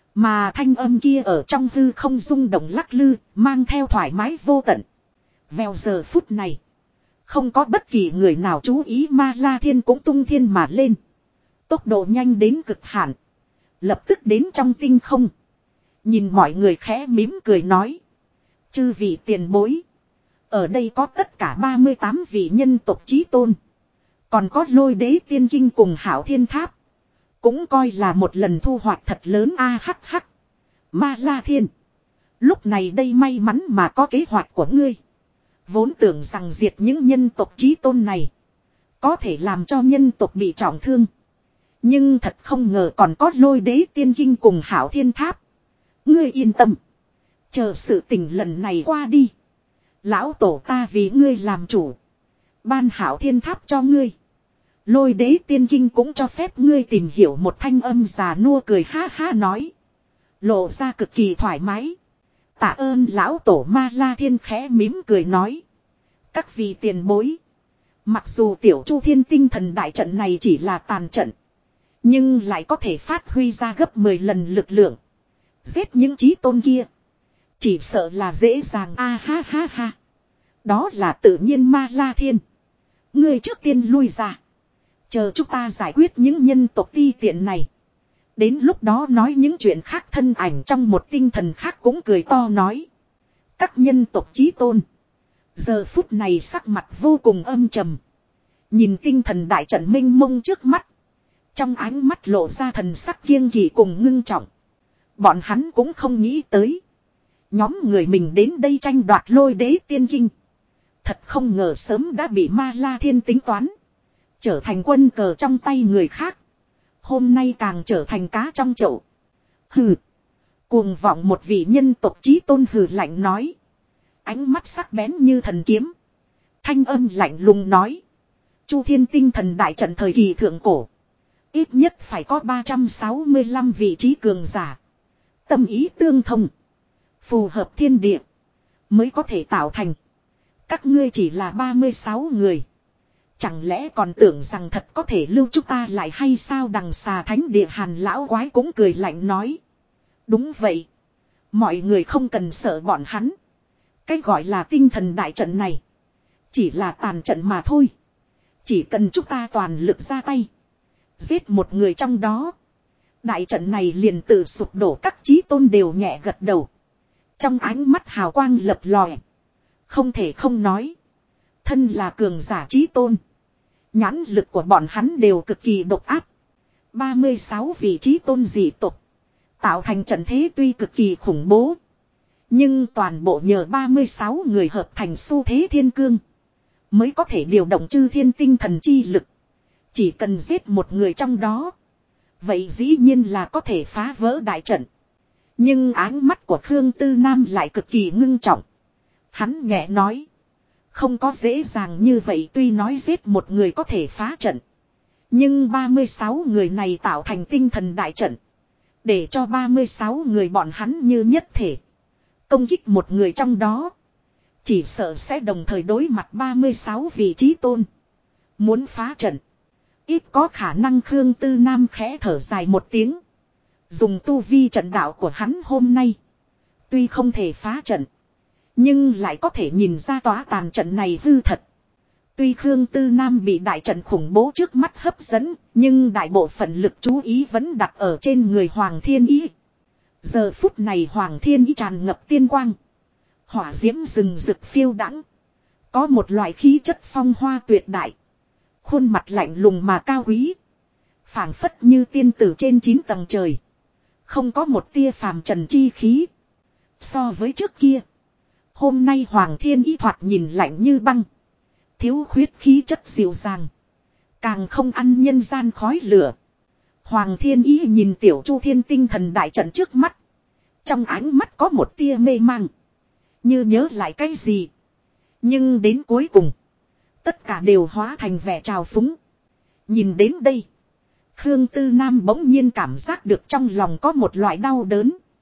Mà thanh âm kia ở trong hư không rung động lắc lư, mang theo thoải mái vô tận. Vèo giờ phút này. Không có bất kỳ người nào chú ý Ma La Thiên cũng tung thiên mà lên. Tốc độ nhanh đến cực hạn. Lập tức đến trong tinh không. Nhìn mọi người khẽ mím cười nói. Chư vị tiền bối. Ở đây có tất cả 38 vị nhân tộc chí tôn. Còn có Lôi Đế Tiên Kinh cùng Hảo Thiên Tháp. Cũng coi là một lần thu hoạch thật lớn a hắc hắc. Ma La Thiên. Lúc này đây may mắn mà có kế hoạch của ngươi. Vốn tưởng rằng diệt những nhân tộc chí tôn này. Có thể làm cho nhân tộc bị trọng thương. Nhưng thật không ngờ còn có Lôi Đế Tiên Kinh cùng Hảo Thiên Tháp. Ngươi yên tâm. Chờ sự tình lần này qua đi. Lão tổ ta vì ngươi làm chủ. Ban Hảo Thiên Tháp cho ngươi. Lôi Đế Tiên Kinh cũng cho phép ngươi tìm hiểu một thanh âm già nua cười ha ha nói. Lộ ra cực kỳ thoải mái. Tạ ơn lão tổ Ma La Thiên khẽ mím cười nói. Các vị tiền bối. Mặc dù tiểu Chu Thiên tinh thần đại trận này chỉ là tàn trận. Nhưng lại có thể phát huy ra gấp 10 lần lực lượng. Giết những chí tôn kia. Chỉ sợ là dễ dàng a ha ha ha. Đó là tự nhiên Ma La Thiên. Ngươi trước tiên lui ra. Chờ chúng ta giải quyết những nhân tộc ti tiện này. Đến lúc đó nói những chuyện khác thân ảnh trong một tinh thần khác cũng cười to nói. Các nhân tộc chí tôn. Giờ phút này sắc mặt vô cùng âm trầm. Nhìn tinh thần đại trận mênh mông trước mắt. Trong ánh mắt lộ ra thần sắc kiêng kỵ cùng ngưng trọng. Bọn hắn cũng không nghĩ tới. Nhóm người mình đến đây tranh đoạt Lôi Đế Tiên Kinh. Thật không ngờ sớm đã bị Ma La Thiên tính toán. Trở thành quân cờ trong tay người khác. Hôm nay càng trở thành cá trong chậu. Hừ. Cuồng vọng một vị nhân tộc chí tôn hừ lạnh nói. Ánh mắt sắc bén như thần kiếm. Thanh âm lạnh lùng nói. Chu Thiên tinh thần đại trận thời kỳ thượng cổ. Ít nhất phải có 365 vị trí cường giả. Tâm ý tương thông. Phù hợp thiên địa. Mới có thể tạo thành. Các ngươi chỉ là 36 người. Chẳng lẽ còn tưởng rằng thật có thể lưu chúng ta lại hay sao? Đằng xà thánh địa Hàn lão quái cũng cười lạnh nói. Đúng vậy. Mọi người không cần sợ bọn hắn. Cái gọi là tinh thần đại trận này. Chỉ là tàn trận mà thôi. Chỉ cần chúng ta toàn lực ra tay. Giết một người trong đó. Đại trận này liền tự sụp đổ, các chí tôn đều nhẹ gật đầu. Trong ánh mắt hào quang lập lòe. Không thể không nói. Thân là cường giả chí tôn. Nhãn lực của bọn hắn đều cực kỳ độc áp. 36 vị chí tôn dị tộc. Tạo thành trận thế tuy cực kỳ khủng bố. Nhưng toàn bộ nhờ 36 người hợp thành xu thế thiên cương. Mới có thể điều động chư thiên tinh thần chi lực. Chỉ cần giết một người trong đó. Vậy dĩ nhiên là có thể phá vỡ đại trận. Nhưng ánh mắt của Khương Tư Nam lại cực kỳ ngưng trọng. Hắn nhẹ nói. Không có dễ dàng như vậy, tuy nói giết một người có thể phá trận. Nhưng 36 người này tạo thành tinh thần đại trận. Để cho 36 người bọn hắn như nhất thể. Công kích một người trong đó. Chỉ sợ sẽ đồng thời đối mặt 36 vị trí tôn. Muốn phá trận. Ít có khả năng. Khương Tư Nam khẽ thở dài một tiếng. Dùng tu vi trận đạo của hắn hôm nay. Tuy không thể phá trận. Nhưng lại có thể nhìn ra tòa tàn trận này hư thật. Tuy Khương Tư Nam bị đại trận khủng bố trước mắt hấp dẫn. Nhưng đại bộ phận lực chú ý vẫn đặt ở trên người Hoàng Thiên Ý. Giờ phút này Hoàng Thiên Ý tràn ngập tiên quang. Hỏa diễm rừng rực phiêu đãng. Có một loại khí chất phong hoa tuyệt đại. Khuôn mặt lạnh lùng mà cao quý. Phảng phất như tiên tử trên 9 tầng trời. Không có một tia phàm trần chi khí. So với trước kia. Hôm nay Hoàng Thiên Ý thoạt nhìn lạnh như băng. Thiếu khuyết khí chất dịu dàng. Càng không ăn nhân gian khói lửa. Hoàng Thiên Ý nhìn tiểu Chu Thiên tinh thần đại trận trước mắt. Trong ánh mắt có một tia mê mang. Như nhớ lại cái gì. Nhưng đến cuối cùng. Tất cả đều hóa thành vẻ trào phúng. Nhìn đến đây. Khương Tư Nam bỗng nhiên cảm giác được trong lòng có một loại đau đớn.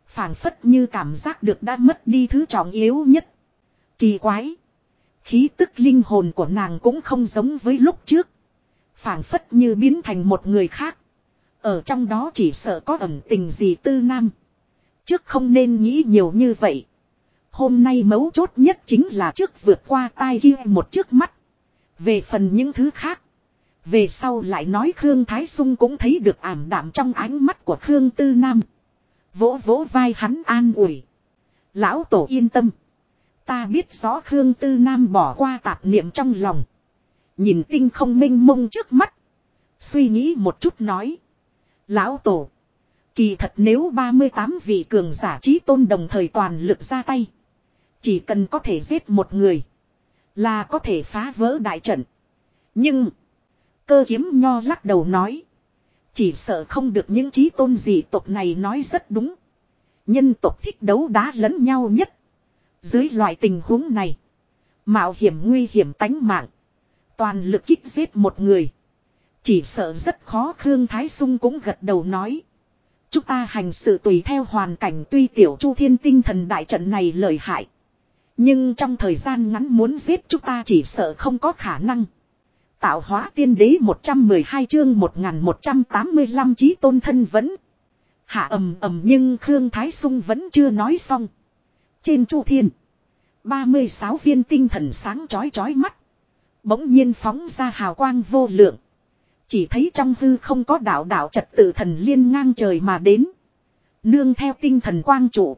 Phảng phất như cảm giác được đã mất đi thứ trọng yếu nhất. Kỳ quái. Khí tức linh hồn của nàng cũng không giống với lúc trước. Phảng phất như biến thành một người khác. Ở trong đó chỉ sợ có ẩn tình gì Tư Nam. Trước không nên nghĩ nhiều như vậy. Hôm nay mấu chốt nhất chính là trước vượt qua tai kia một trước mắt. Về phần những thứ khác. Về sau lại nói Khương Thái Sung cũng thấy được ảm đạm trong ánh mắt của Khương Tư Nam. Vỗ vỗ vai hắn an ủi. Lão tổ yên tâm. Ta biết rõ Khương Tư Nam bỏ qua tạp niệm trong lòng. Nhìn tinh không mênh mông trước mắt. Suy nghĩ một chút nói. Lão tổ. Kỳ thật nếu 38 vị cường giả trí tôn đồng thời toàn lực ra tay. Chỉ cần có thể giết một người. Là có thể phá vỡ đại trận. Nhưng. Cơ kiếm nho lắc đầu nói. Chỉ sợ không được những trí tôn dị tộc này nói rất đúng. Nhân tộc thích đấu đá lẫn nhau nhất. Dưới loại tình huống này. Mạo hiểm nguy hiểm tánh mạng. Toàn lực kích giết một người. Chỉ sợ rất khó. Khương Thái Sung cũng gật đầu nói. Chúng ta hành sự tùy theo hoàn cảnh. Tuy tiểu Chu Thiên tinh thần đại trận này lợi hại. Nhưng trong thời gian ngắn muốn giết chúng ta chỉ sợ không có khả năng. Tạo hóa tiên đế 112 chương 1185 chí tôn thân vẫn. Hạ ầm ầm nhưng Khương Thái Sung vẫn chưa nói xong. Trên Chu Thiên. 36 viên tinh thần sáng chói chói mắt. Bỗng nhiên phóng ra hào quang vô lượng. Chỉ thấy trong hư không có đạo đạo trật tự thần liên ngang trời mà đến. Nương theo tinh thần quang trụ.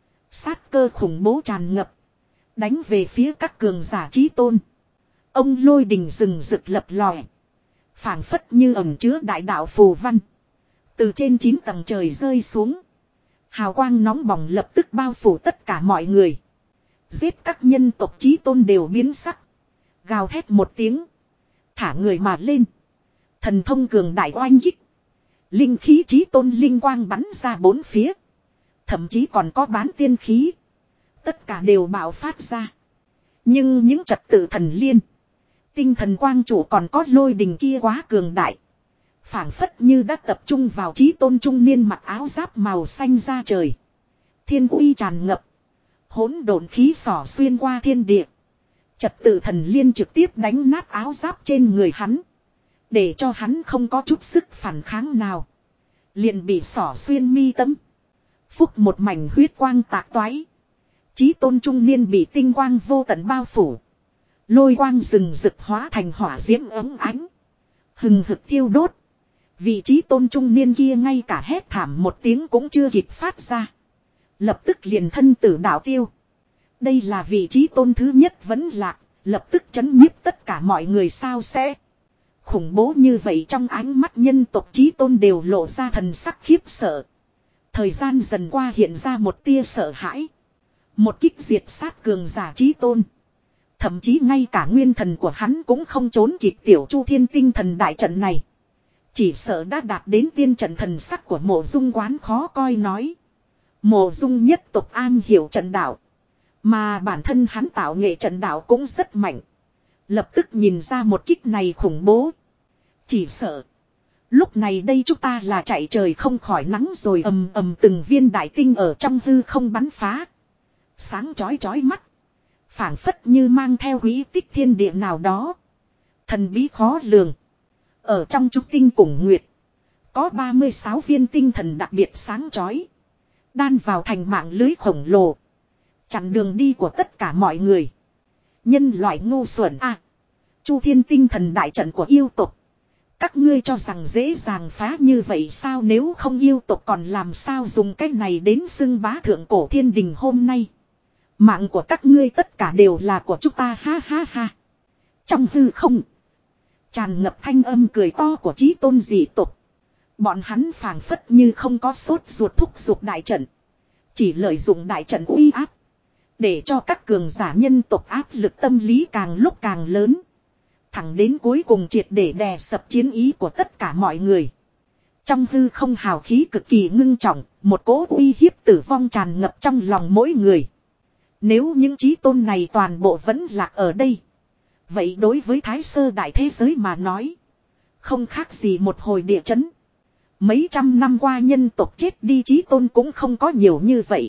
Sát cơ khủng bố tràn ngập. Đánh về phía các cường giả chí tôn. Ông lôi đình rừng rực lập lòe. Phảng phất như ẩn chứa đại đạo phù văn. Từ trên 9 tầng trời rơi xuống. Hào quang nóng bỏng lập tức bao phủ tất cả mọi người. Giết các nhân tộc chí tôn đều biến sắc. Gào thét một tiếng. Thả người mà lên. Thần thông cường đại oanh kích. Linh khí chí tôn linh quang bắn ra bốn phía. Thậm chí còn có bán tiên khí. Tất cả đều bạo phát ra. Nhưng những trật tự thần liên. Tinh thần quang chủ còn có lôi đình kia quá cường đại. Phảng phất như đã tập trung vào chí tôn trung niên mặc áo giáp màu xanh ra trời. Thiên uy tràn ngập. Hỗn độn khí xỏ xuyên qua thiên địa. Trật tự thần liên trực tiếp đánh nát áo giáp trên người hắn. Để cho hắn không có chút sức phản kháng nào. Liền bị xỏ xuyên mi tâm. Phúc một mảnh huyết quang tạc toái. Chí tôn trung niên bị tinh quang vô tận bao phủ. Lôi quang rừng rực hóa thành hỏa diễm ấm ánh. Hừng hực thiêu đốt. Vị trí tôn trung niên kia ngay cả hét thảm một tiếng cũng chưa kịp phát ra. Lập tức liền thân tử đạo tiêu. Đây là vị trí tôn thứ nhất vẫn lạc. Lập tức chấn nhiếp tất cả mọi người sao sẽ. Khủng bố như vậy trong ánh mắt nhân tộc chí tôn đều lộ ra thần sắc khiếp sợ. Thời gian dần qua hiện ra một tia sợ hãi. Một kích diệt sát cường giả chí tôn. Thậm chí ngay cả nguyên thần của hắn cũng không trốn kịp tiểu Chu Thiên tinh thần đại trận này. Chỉ sợ đã đạt đến tiên trận thần sắc của Mộ Dung Quán khó coi nói. Mộ Dung nhất tộc an hiểu trận đạo. Mà bản thân hắn tạo nghệ trận đạo cũng rất mạnh. Lập tức nhìn ra một kích này khủng bố. Chỉ sợ. Lúc này đây chúng ta là chạy trời không khỏi nắng rồi ầm ầm từng viên đại tinh ở trong hư không bắn phá. Sáng chói chói mắt. Phảng phất như mang theo quý tích thiên địa nào đó. Thần bí khó lường. Ở trong trúc tinh cùng nguyệt. Có 36 viên tinh thần đặc biệt sáng chói. Đan vào thành mạng lưới khổng lồ. Chặn đường đi của tất cả mọi người. Nhân loại ngu xuẩn a. Chu Thiên tinh thần đại trận của yêu tộc. Các ngươi cho rằng dễ dàng phá như vậy sao nếu không yêu tộc còn làm sao dùng cái này đến xưng bá thượng cổ thiên đình hôm nay. Mạng của các ngươi tất cả đều là của chúng ta ha ha ha. Trong hư không. Tràn ngập thanh âm cười to của chí tôn dị tộc. Bọn hắn phảng phất như không có sốt ruột thúc giục đại trận. Chỉ lợi dụng đại trận uy áp. Để cho các cường giả nhân tộc áp lực tâm lý càng lúc càng lớn. Thẳng đến cuối cùng triệt để đè sập chiến ý của tất cả mọi người. Trong hư không hào khí cực kỳ ngưng trọng. Một cỗ uy hiếp tử vong tràn ngập trong lòng mỗi người. Nếu những chí tôn này toàn bộ vẫn lạc ở đây. Vậy đối với Thái Sơ đại thế giới mà nói. Không khác gì một hồi địa chấn. Mấy trăm năm qua nhân tộc chết đi chí tôn cũng không có nhiều như vậy.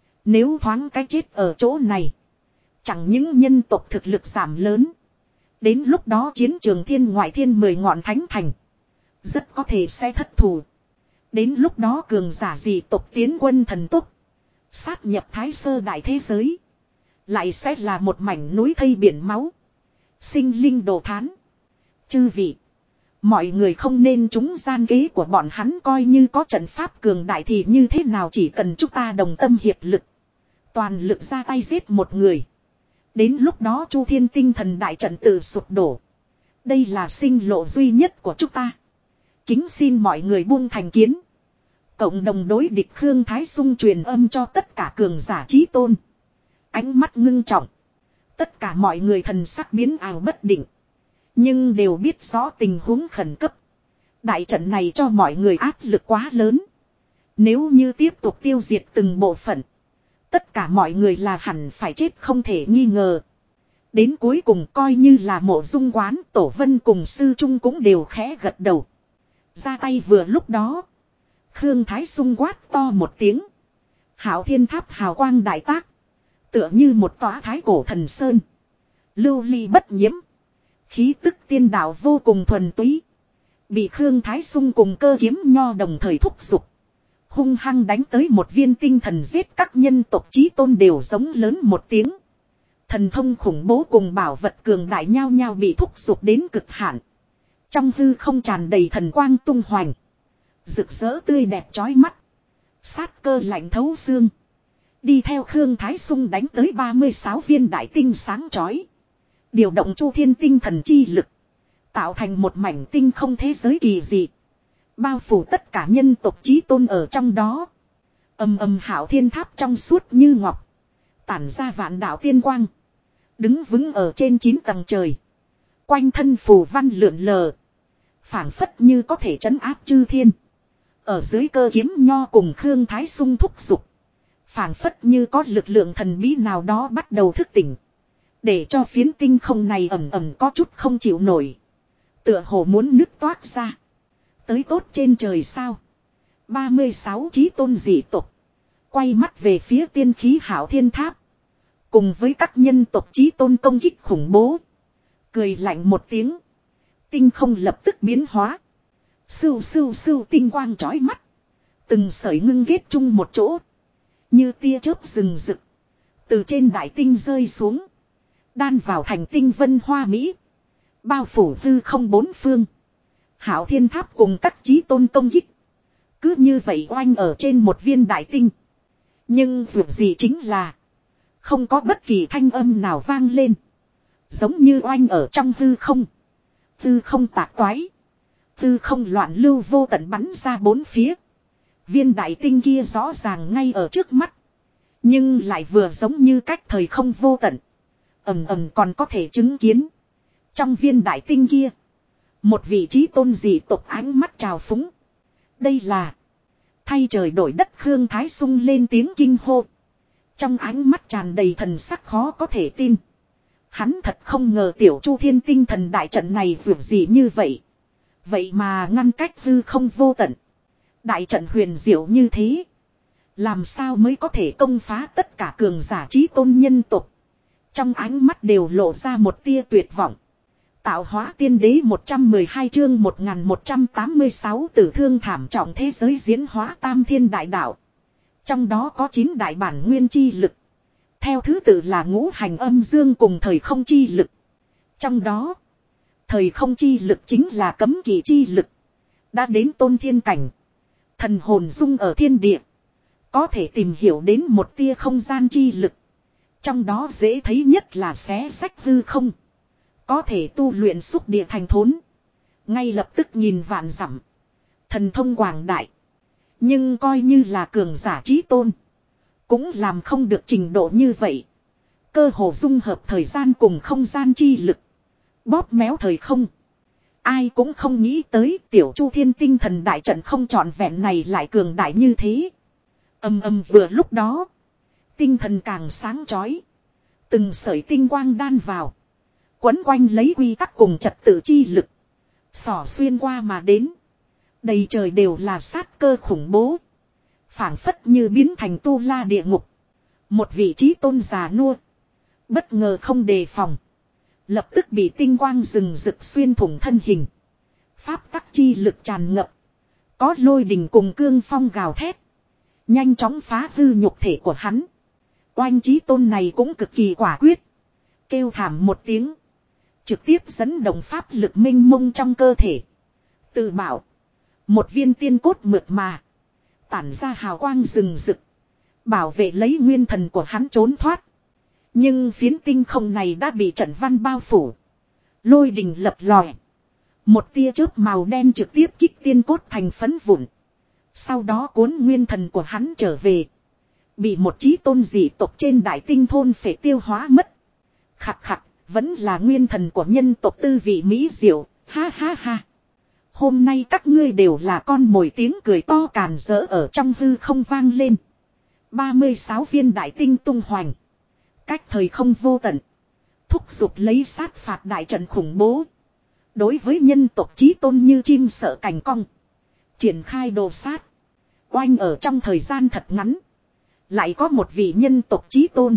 Nếu thoáng cái chết ở chỗ này. Chẳng những nhân tộc thực lực giảm lớn. Đến lúc đó chiến trường thiên ngoại thiên 10 ngọn thánh thành. Rất có thể sẽ thất thủ. Đến lúc đó cường giả dị tộc tiến quân thần tốc. Sát nhập thái sơ đại thế giới. Lại sẽ là một mảnh núi thây biển máu. Sinh linh đồ thán. Chư vị. Mọi người không nên trúng gian kế của bọn hắn, coi như có trận pháp cường đại thì như thế nào, chỉ cần chúng ta đồng tâm hiệp lực. Toàn lực ra tay giết một người. Đến lúc đó Chu Thiên tinh thần đại trận tự sụp đổ. Đây là sinh lộ duy nhất của chúng ta. Kính xin mọi người buông thành kiến. Cộng đồng đối địch Khương Thái Sung truyền âm cho tất cả cường giả chí tôn. Ánh mắt ngưng trọng. Tất cả mọi người thần sắc biến ảo bất định. Nhưng đều biết rõ tình huống khẩn cấp. Đại trận này cho mọi người áp lực quá lớn. Nếu như tiếp tục tiêu diệt từng bộ phận. Tất cả mọi người là hẳn phải chết không thể nghi ngờ. Đến cuối cùng coi như là Mộ Dung Quán, Tổ Vân cùng Sư Trung cũng đều khẽ gật đầu. Ra tay vừa lúc đó. Khương Thái Sung quát to một tiếng. Hạo Thiên Tháp hào quang đại tác. Tựa như một tòa thái cổ thần sơn. Lưu ly bất nhiễm. Khí tức tiên đạo vô cùng thuần túy. Bị Khương Thái Sung cùng Cơ Kiếm Nho đồng thời thúc giục. Hung hăng đánh tới một viên tinh thần, giết các nhân tộc chí tôn đều giống lớn một tiếng. Thần thông khủng bố cùng bảo vật cường đại nhao nhao bị thúc giục đến cực hạn. Trong hư không tràn đầy thần quang tung hoành. Rực rỡ tươi đẹp chói mắt. Sát cơ lạnh thấu xương. Đi theo Khương Thái Sung đánh tới 36 viên đại tinh sáng chói. Điều động Chu Thiên tinh thần chi lực. Tạo thành một mảnh tinh không thế giới kỳ dị. Bao phủ tất cả nhân tộc chí tôn ở trong đó. Hạo Thiên Tháp trong suốt như ngọc. Tản ra vạn đạo tiên quang. Đứng vững ở trên 9 tầng trời. Quanh thân phù văn lượn lờ. Phảng phất như có thể trấn áp chư thiên. Ở dưới Cơ Kiếm Nho cùng Khương Thái Sung thúc giục. Phảng phất như có lực lượng thần bí nào đó bắt đầu thức tỉnh. Để cho phiến tinh không này ẩm ẩm có chút không chịu nổi. Tựa hồ muốn nứt toát ra. Tới tốt trên trời sao. 36 chí tôn dị tộc. Quay mắt về phía tiên khí Hạo Thiên Tháp. Cùng với các nhân tộc chí tôn công kích khủng bố. Cười lạnh một tiếng. Tinh không lập tức biến hóa. Sưu sưu sưu tinh quang chói mắt. Từng sợi ngưng ghét chung một chỗ. Như tia chớp rừng rực. Từ trên đại tinh rơi xuống. Đan vào thành tinh vân hoa mỹ. Bao phủ hư không bốn phương. Hạo Thiên Tháp cùng các chí tôn công kích. Cứ như vậy oanh ở trên một viên đại tinh. Nhưng dù gì chính là. Không có bất kỳ thanh âm nào vang lên. Giống như oanh ở trong hư không. Hư không tạc toái. Hư không loạn lưu vô tận bắn ra bốn phía. Viên đại tinh kia rõ ràng ngay ở trước mắt. Nhưng lại vừa giống như cách thời không vô tận. Còn có thể chứng kiến. Trong viên đại tinh kia. Một vị trí tôn dị tộc ánh mắt trào phúng. Đây là. Thay trời đổi đất Khương Thái Sung lên tiếng kinh hô. Trong ánh mắt tràn đầy thần sắc khó có thể tin. Hắn thật không ngờ tiểu Chu Thiên tinh thần đại trận này dù gì như vậy. Vậy mà ngăn cách hư không vô tận. Đại trận huyền diệu như thế. Làm sao mới có thể công phá tất cả cường giả trí tôn nhân tộc. Trong ánh mắt đều lộ ra một tia tuyệt vọng. Tạo hóa tiên đế 112 chương 1186 tử thương thảm trọng thế giới diễn hóa tam thiên đại đạo. Trong đó có 9 đại bản nguyên chi lực. Theo thứ tự là ngũ hành âm dương cùng thời không chi lực. Trong đó, thời không chi lực chính là cấm kỵ chi lực. Đã đến tôn thiên cảnh. Thần hồn dung ở thiên địa. Có thể tìm hiểu đến một tia không gian chi lực. Trong đó dễ thấy nhất là xé sách hư không. Có thể tu luyện xúc địa thành thốn. Ngay lập tức nhìn vạn dặm. Thần thông quảng đại. Nhưng coi như là cường giả trí tôn. Cũng làm không được trình độ như vậy. Cơ hồ dung hợp thời gian cùng không gian chi lực. Bóp méo thời không. Ai cũng không nghĩ tới tiểu Chu Thiên tinh thần đại trận không trọn vẹn này lại cường đại như thế. Vừa lúc đó. Tinh thần càng sáng chói. Từng sợi tinh quang đan vào. Quấn quanh lấy quy tắc cùng trật tự chi lực. Xỏ xuyên qua mà đến. Đầy trời đều là sát cơ khủng bố. Phảng phất như biến thành tu la địa ngục. Một vị trí tôn già nua. Bất ngờ không đề phòng. Lập tức bị tinh quang rừng rực xuyên thủng thân hình. Pháp tắc chi lực tràn ngập. Có lôi đình cùng cương phong gào thét. Nhanh chóng phá hư nhục thể của hắn. Oanh chí tôn này cũng cực kỳ quả quyết. Kêu thảm một tiếng. Trực tiếp dẫn động pháp lực minh mông trong cơ thể. Tự bảo. Một viên tiên cốt mượt mà. Tản ra hào quang rừng rực. Bảo vệ lấy nguyên thần của hắn trốn thoát. Nhưng phiến tinh không này đã bị trận văn bao phủ. Lôi đình lập lòe. Một tia chớp màu đen trực tiếp kích tiên cốt thành phấn vụn. Sau đó cuốn nguyên thần của hắn trở về. Bị một chí tôn dị tộc trên đại tinh thôn phải tiêu hóa mất. Khặt khặt, vẫn là nguyên thần của nhân tộc tư vị mỹ diệu, ha ha ha. Hôm nay các ngươi đều là con mồi, tiếng cười to càn rỡ ở trong hư không vang lên. 36 viên đại tinh tung hoành. Cách thời không vô tận. Thúc giục lấy sát phạt đại trận khủng bố. Đối với nhân tộc chí tôn như chim sợ cành cong. Triển khai đồ sát. Oanh ở trong thời gian thật ngắn. Lại có một vị nhân tộc chí tôn.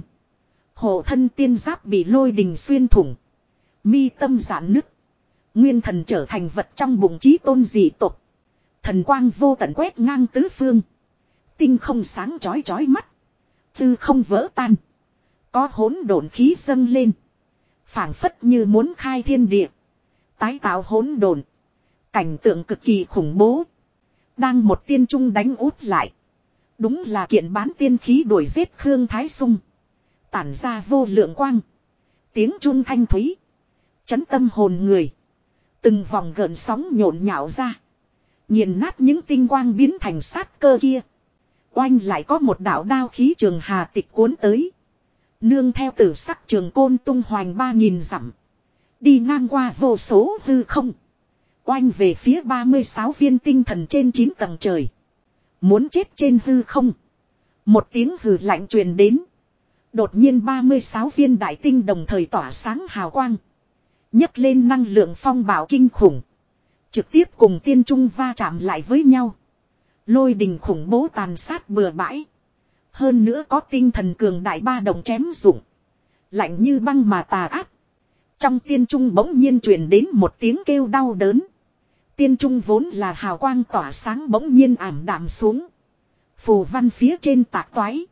Hộ thân tiên giáp bị lôi đình xuyên thủng. Mi tâm giãn nứt. Nguyên thần trở thành vật trong bụng chí tôn dị tộc. Thần quang vô tận quét ngang tứ phương. Tinh không sáng chói chói mắt. Tư không vỡ tan. Có hỗn độn khí dâng lên. Phảng phất như muốn khai thiên địa. Tái tạo hỗn độn. Cảnh tượng cực kỳ khủng bố. Đang một tiên trung đánh út lại. Đúng là kiện bán tiên khí đuổi giết Khương Thái Sung. Tản ra vô lượng quang. Tiếng trung thanh thúy. Chấn tâm hồn người. Từng vòng gợn sóng nhộn nhạo ra. Nghiền nát những tinh quang biến thành sát cơ kia. Oanh lại có một đạo đao khí trường hà tịch cuốn tới. Nương theo tử sắc trường côn tung hoành 3000 dặm. Đi ngang qua vô số hư không. Oanh về phía 36 viên tinh thần trên 9 tầng trời. Muốn chết trên hư không. Một tiếng hừ lạnh truyền đến. Đột nhiên 36 viên đại tinh đồng thời tỏa sáng hào quang. Nhấc lên năng lượng phong bạo kinh khủng. Trực tiếp cùng tiên trung va chạm lại với nhau. Lôi đình khủng bố tàn sát bừa bãi. Hơn nữa có tinh thần cường đại ba đồng chém dụng. Lạnh như băng mà tà ác. Trong tiên trung bỗng nhiên truyền đến một tiếng kêu đau đớn. Tiên trung vốn là hào quang tỏa sáng bỗng nhiên ảm đạm xuống. Phù văn phía trên tạc toái.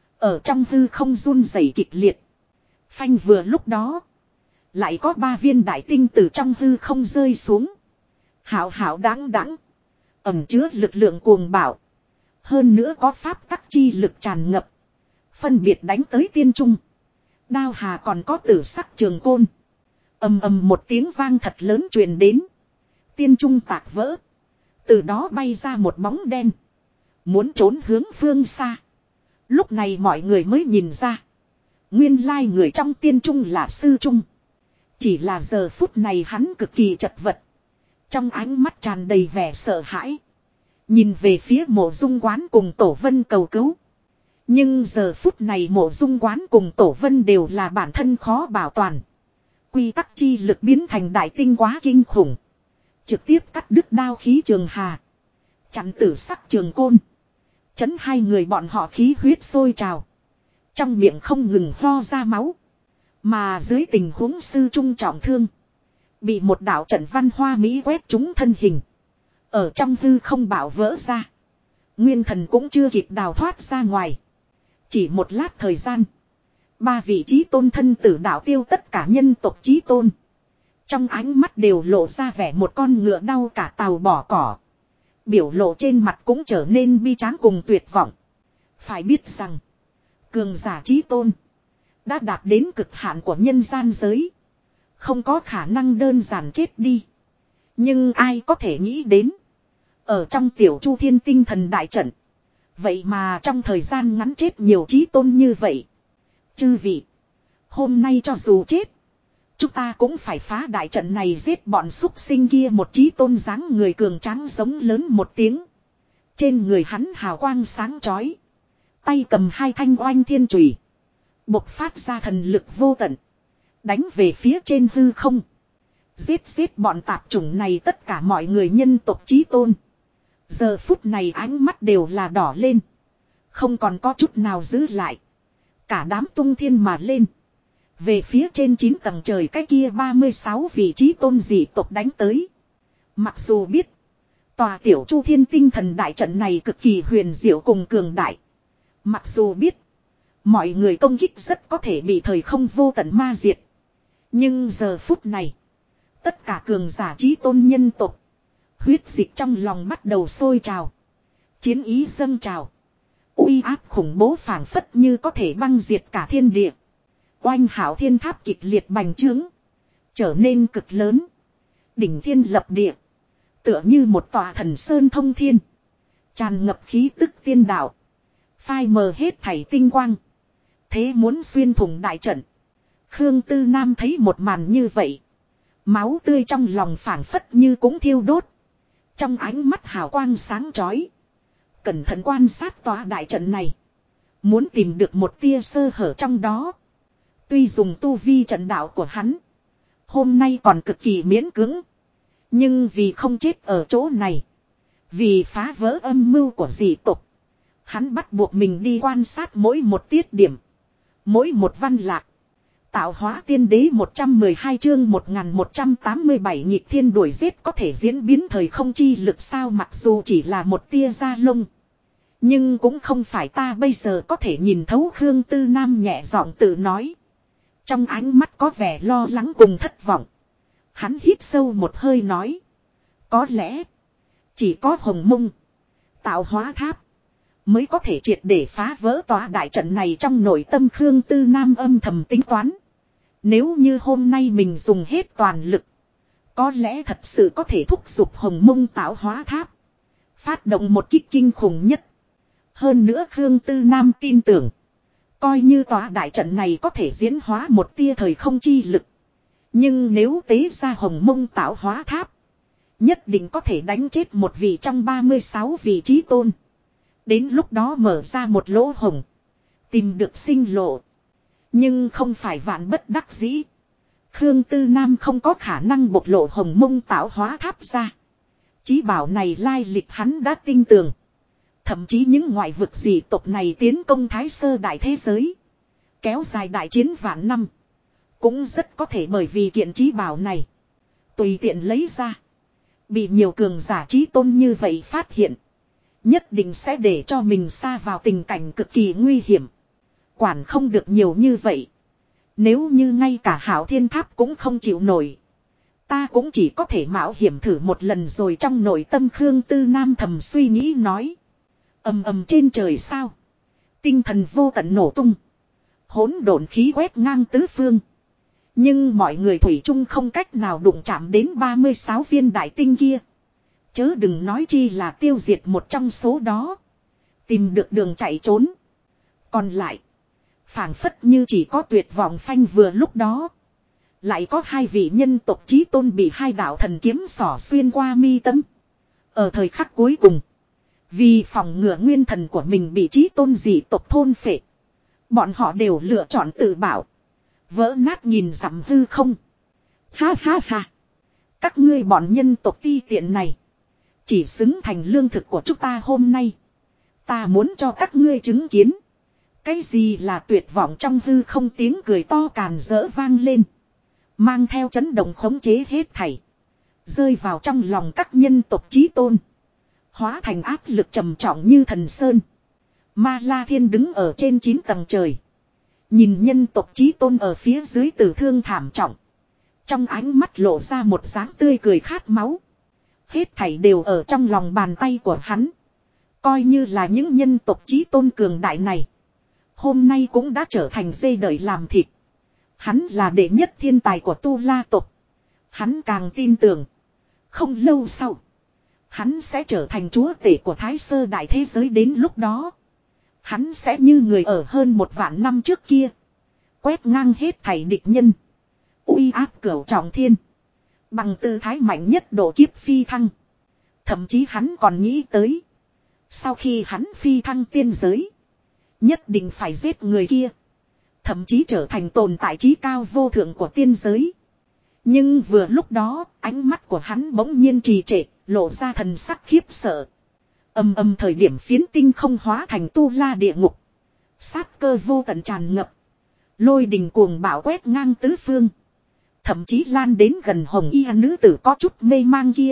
Ở trong hư không run rẩy kịch liệt. Phanh vừa lúc đó. Lại có 3 viên đại tinh từ trong hư không rơi xuống. Hảo hảo đáng đáng. Ẩm chứa lực lượng cuồng bạo. Hơn nữa có pháp tắc chi lực tràn ngập. Phân biệt đánh tới tiên trung. Đao hà còn có tử sắc trường côn. Ầm ầm một tiếng vang thật lớn truyền đến. Tiên trung tạc vỡ. Từ đó bay ra một bóng đen. Muốn trốn hướng phương xa. Lúc này mọi người mới nhìn ra. Nguyên lai người trong tiên trung là sư trung. Chỉ là giờ phút này hắn cực kỳ chật vật. Trong ánh mắt tràn đầy vẻ sợ hãi. Nhìn về phía Mộ Dung Quán cùng Tổ Vân cầu cứu. Nhưng giờ phút này Mộ Dung Quán cùng Tổ Vân đều là bản thân khó bảo toàn. Quy tắc chi lực biến thành đại tinh quá kinh khủng. Trực tiếp cắt đứt đao khí trường hà. Chặn tử sắc trường côn. Chấn hai người bọn họ khí huyết sôi trào. Trong miệng không ngừng ho ra máu. Mà dưới tình huống sư trung trọng thương. Bị một đạo trận văn hoa mỹ quét trúng thân hình. Ở trong hư không bạo vỡ ra. Nguyên thần cũng chưa kịp đào thoát ra ngoài. Chỉ một lát thời gian. 3 vị chí tôn thân tử đạo tiêu tất cả nhân tộc chí tôn. Trong ánh mắt đều lộ ra vẻ một con ngựa đau cả tàu bỏ cỏ. Biểu lộ trên mặt cũng trở nên bi tráng cùng tuyệt vọng. Phải biết rằng. Cường giả chí tôn. Đã đạt đến cực hạn của nhân gian giới. Không có khả năng đơn giản chết đi. Nhưng ai có thể nghĩ đến. Ở trong tiểu chu thiên tinh thần đại trận. Vậy mà trong thời gian ngắn chết nhiều chí tôn như vậy. Chư vị. Hôm nay cho dù chết. Chúng ta cũng phải phá đại trận này giết bọn súc sinh kia. Một chí tôn dáng người cường tráng giống lớn một tiếng. Trên người hắn hào quang sáng chói. Tay cầm 2 thanh oanh thiên chùy. Bộc phát ra thần lực vô tận. Đánh về phía trên hư không. Giết bọn tạp chủng này tất cả mọi người nhân tộc chí tôn. Giờ phút này ánh mắt đều là đỏ lên. Không còn có chút nào giữ lại. Cả đám tung thiên mà lên. Về phía trên 9 tầng trời cái kia 36 vị trí tôn dị tộc đánh tới. Mặc dù biết. Tòa tiểu chu thiên tinh thần đại trận này cực kỳ huyền diệu cùng cường đại. Mặc dù biết. Mọi người công kích rất có thể bị thời không vô tận ma diệt. Nhưng giờ phút này. Tất cả cường giả trí tôn nhân tộc. Huyết dịch trong lòng bắt đầu sôi trào. Chiến ý dâng trào. Uy áp khủng bố phảng phất như có thể băng diệt cả thiên địa. Oanh hảo thiên tháp kịch liệt bành trướng. Trở nên cực lớn. Đỉnh thiên lập địa. Tựa như một tòa thần sơn thông thiên. Tràn ngập khí tức tiên đạo. Phai mờ hết thảy tinh quang. Thế muốn xuyên thủng đại trận. Khương Tư Nam thấy một màn như vậy. Máu tươi trong lòng phảng phất như cũng thiêu đốt. Trong ánh mắt hào quang sáng chói. Cẩn thận quan sát tòa đại trận này. Muốn tìm được một tia sơ hở trong đó. Tuy dùng tu vi trận đạo của hắn. Hôm nay còn cực kỳ miễn cưỡng. Nhưng vì không chết ở chỗ này. Vì phá vỡ âm mưu của dị tộc. Hắn bắt buộc mình đi quan sát mỗi một tiết điểm. Mỗi một văn lạc. Tạo hóa tiên đế 112 chương 1187 nhịp thiên đuổi giết có thể diễn biến thời không chi lực sao, mặc dù chỉ là một tia da lông. Nhưng cũng không phải ta bây giờ có thể nhìn thấu. Khương Tư Nam nhẹ giọng tự nói. Trong ánh mắt có vẻ lo lắng cùng thất vọng. Hắn hít sâu một hơi nói. Có lẽ chỉ có Hồng Mông, Tạo Hóa Tháp mới có thể triệt để phá vỡ tòa đại trận này. Trong nội tâm Khương Tư Nam âm thầm tính toán. Nếu như hôm nay mình dùng hết toàn lực, có lẽ thật sự có thể thúc giục Hồng Mông Tạo Hóa Tháp phát động một kích kinh khủng nhất. Hơn nữa Khương Tư Nam tin tưởng, coi như tòa đại trận này có thể diễn hóa một tia thời không chi lực, nhưng nếu tế ra Hồng Mông Tạo Hóa Tháp, nhất định có thể đánh chết một vị trong 36 vị trí tôn. Đến lúc đó mở ra một lỗ hồng, tìm được sinh lộ. Nhưng không phải vạn bất đắc dĩ. Khương Tư Nam không có khả năng bộc lộ Hồng Mông Tạo Hóa Tháp ra. Chí bảo này lai lịch hắn đã tin tưởng. Thậm chí những ngoại vực dị tộc này tiến công Thái Sơ đại thế giới, kéo dài đại chiến vạn năm, cũng rất có thể bởi vì kiện chí bảo này tùy tiện lấy ra, bị nhiều cường giả trí tôn như vậy phát hiện, nhất định sẽ để cho mình sa vào tình cảnh cực kỳ nguy hiểm. Quản không được nhiều như vậy. Nếu như ngay cả Hảo Thiên Tháp cũng không chịu nổi, ta cũng chỉ có thể mạo hiểm thử một lần rồi. Trong nội tâm Khương Tư Nam thầm suy nghĩ nói. Ầm ầm trên trời sao, tinh thần vô tận nổ tung, hỗn độn khí quét ngang tứ phương. Nhưng mọi người thủy chung không cách nào đụng chạm đến 36 viên đại tinh kia. Chớ đừng nói chi là tiêu diệt một trong số đó, tìm được đường chạy trốn. Còn lại, phảng phất như chỉ có tuyệt vọng phanh. Vừa lúc đó, lại có hai vị nhân tộc chí tôn bị hai đạo thần kiếm xỏ xuyên qua mi tâm. Ở thời khắc cuối cùng, vì phòng ngừa nguyên thần của mình bị chí tôn dị tộc thôn phệ, bọn họ đều lựa chọn tự bảo, vỡ nát nhìn dặm hư không. Ha ha ha, các ngươi bọn nhân tộc ti tiện này, chỉ xứng thành lương thực của chúng ta hôm nay. Ta muốn cho các ngươi chứng kiến cái gì là tuyệt vọng. Trong hư không tiếng cười to càn rỡ vang lên, mang theo chấn động khống chế hết thảy, rơi vào trong lòng các nhân tộc chí tôn, hóa thành áp lực trầm trọng như thần sơn. Ma La Thiên đứng ở trên 9 tầng trời, nhìn nhân tộc chí tôn ở phía dưới tử thương thảm trọng, trong ánh mắt lộ ra một dáng tươi cười khát máu. Hết thảy đều ở trong lòng bàn tay của hắn. Coi như là những nhân tộc chí tôn cường đại này, hôm nay cũng đã trở thành dê đợi làm thịt. Hắn là đệ nhất thiên tài của Tu La tộc. Hắn càng tin tưởng, không lâu sau, hắn sẽ trở thành chúa tể của Thái Sơ đại thế giới. Đến lúc đó, hắn sẽ như người ở hơn 1.000 năm trước kia, quét ngang hết thảy địch nhân, uy áp cửu trọng thiên, bằng tư thái mạnh nhất độ kiếp phi thăng. Thậm chí hắn còn nghĩ tới, sau khi hắn phi thăng tiên giới, nhất định phải giết người kia, thậm chí trở thành tồn tại trí cao vô thượng của tiên giới. Nhưng vừa lúc đó, ánh mắt của hắn bỗng nhiên trì trệ, lộ ra thần sắc khiếp sợ. Âm âm thời điểm phiến tinh không hóa thành tu la địa ngục. Sát cơ vô tận tràn ngập. Lôi đình cuồng bạo quét ngang tứ phương. Thậm chí lan đến gần hồng y nữ tử có chút mê mang kia.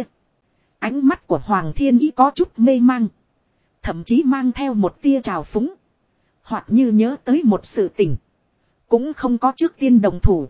Ánh mắt của Hoàng Thiên Ý có chút mê mang. Thậm chí mang theo một tia trào phúng. Hoặc như nhớ tới một sự tình. Cũng không có trước tiên đồng thủ.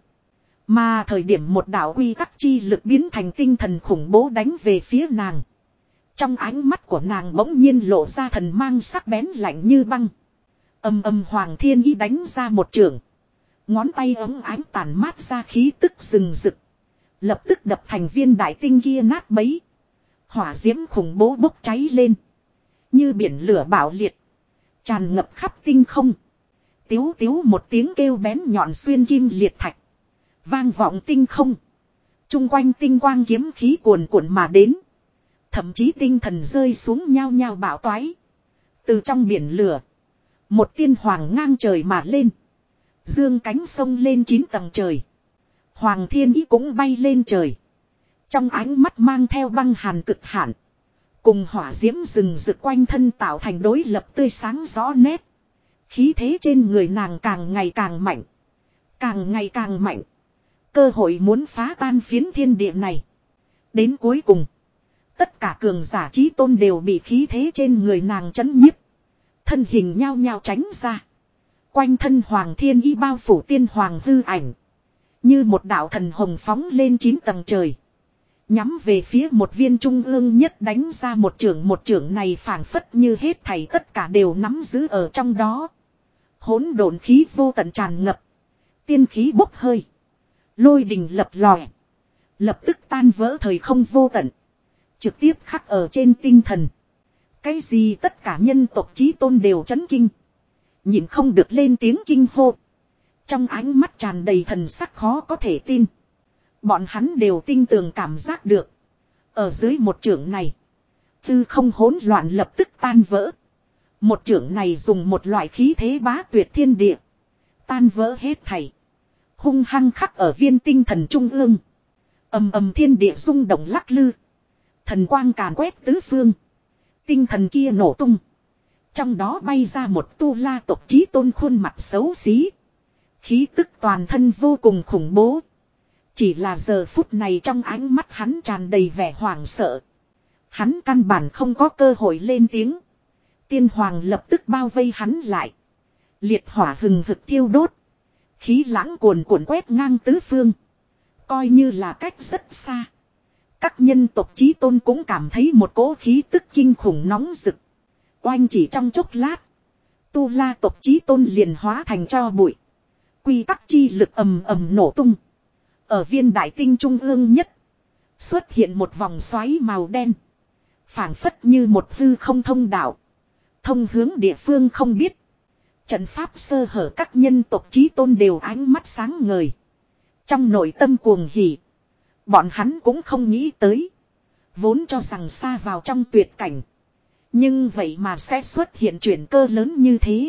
Mà thời điểm một đạo quy tắc chi lực biến thành tinh thần khủng bố đánh về phía nàng. Trong ánh mắt của nàng bỗng nhiên lộ ra thần mang sắc bén lạnh như băng. Âm âm Hoàng Thiên Ý đánh ra một trường. Ngón tay ống ánh tàn mát ra khí tức rừng rực. Lập tức đập thành viên đại tinh kia nát bấy. Hỏa diễm khủng bố bốc cháy lên. Như biển lửa bạo liệt. Tràn ngập khắp tinh không. Tiếu tiếu một tiếng kêu bén nhọn xuyên kim liệt thạch. Vang vọng tinh không. Trung quanh tinh quang kiếm khí cuồn cuộn mà đến. Thậm chí tinh thần rơi xuống nhao nhao bạo toái. Từ trong biển lửa. Một tiên hoàng ngang trời mà lên. Dương cánh sông lên 9 tầng trời. Hoàng Thiên Ý cũng bay lên trời. Trong ánh mắt mang theo băng hàn cực hạn. Cùng hỏa diễm rừng rực quanh thân tạo thành đối lập tươi sáng rõ nét. Khí thế trên người nàng càng ngày càng mạnh. Càng ngày càng mạnh. Cơ hội muốn phá tan phiến thiên địa này. Đến cuối cùng. Tất cả cường giả chí tôn đều bị khí thế trên người nàng chấn nhiếp. Thân hình nhao nhao tránh ra. Quanh thân Hoàng Thiên Ý bao phủ tiên hoàng hư ảnh. Như một đạo thần hồng phóng lên 9 tầng trời. Nhắm về phía một viên trung ương nhất đánh ra một trưởng này phảng phất như hết thảy tất cả đều nắm giữ ở trong đó. Hỗn độn khí vô tận tràn ngập. Tiên khí bốc hơi. Lôi đình lập lòe. Lập tức tan vỡ thời không vô tận. Trực tiếp khắc ở trên tinh thần. Cái gì tất cả nhân tộc chí tôn đều chấn kinh. Nhìn không được lên tiếng kinh hô. Trong ánh mắt tràn đầy thần sắc khó có thể tin. Bọn hắn đều tinh tường cảm giác được. Ở dưới một chưởng này. Tư không hỗn loạn lập tức tan vỡ. Một chưởng này dùng một loại khí thế bá tuyệt thiên địa. Tan vỡ hết thảy. Hung hăng khắc ở viên tinh thần trung ương. Ầm ầm thiên địa rung động lắc lư. Thần quang càn quét tứ phương. Tinh thần kia nổ tung. Trong đó bay ra một tu la tộc chí tôn khuôn mặt xấu xí. Khí tức toàn thân vô cùng khủng bố. Chỉ là giờ phút này trong ánh mắt hắn tràn đầy vẻ hoảng sợ. Hắn căn bản không có cơ hội lên tiếng. Tiên hoàng lập tức bao vây hắn lại. Liệt hỏa hừng hực thiêu đốt. Khí lãng cuồn cuộn quét ngang tứ phương. Coi như là cách rất xa. Các nhân tộc chí tôn cũng cảm thấy một cỗ khí tức kinh khủng nóng rực. Oanh chỉ trong chốc lát. Tu la tộc chí tôn liền hóa thành tro bụi. Quy tắc chi lực ầm ầm nổ tung. Ở viên đại tinh trung ương nhất. Xuất hiện một vòng xoáy màu đen. Phảng phất như một hư không thông đạo. Thông hướng địa phương không biết. Trận pháp sơ hở các nhân tộc chí tôn đều ánh mắt sáng ngời. Trong nội tâm cuồng hỉ. Bọn hắn cũng không nghĩ tới. Vốn cho rằng xa vào trong tuyệt cảnh. Nhưng vậy mà sẽ xuất hiện chuyển cơ lớn như thế.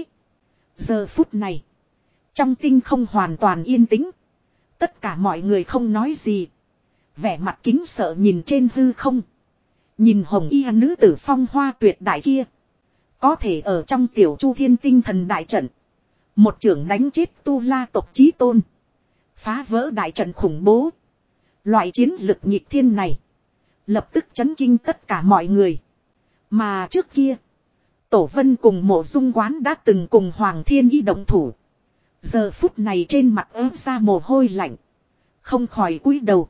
Giờ phút này. Trong tinh không hoàn toàn yên tĩnh. Tất cả mọi người không nói gì. Vẻ mặt kính sợ nhìn trên hư không. Nhìn hồng y nữ tử phong hoa tuyệt đại kia. Có thể ở trong tiểu chu thiên tinh thần đại trận. Một trưởng đánh chết tu la tộc chí tôn. Phá vỡ đại trận khủng bố. Loại chiến lực nhịp thiên này. Lập tức chấn kinh tất cả mọi người. Mà trước kia. Tổ Vân cùng Mộ Dung Quán đã từng cùng Hoàng Thiên Ý động thủ. Giờ phút này trên mặt ớt ra mồ hôi lạnh. Không khỏi cúi đầu.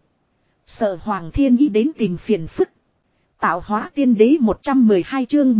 Sợ Hoàng Thiên Ý đến tìm phiền phức. Tạo hóa tiên đế 112 chương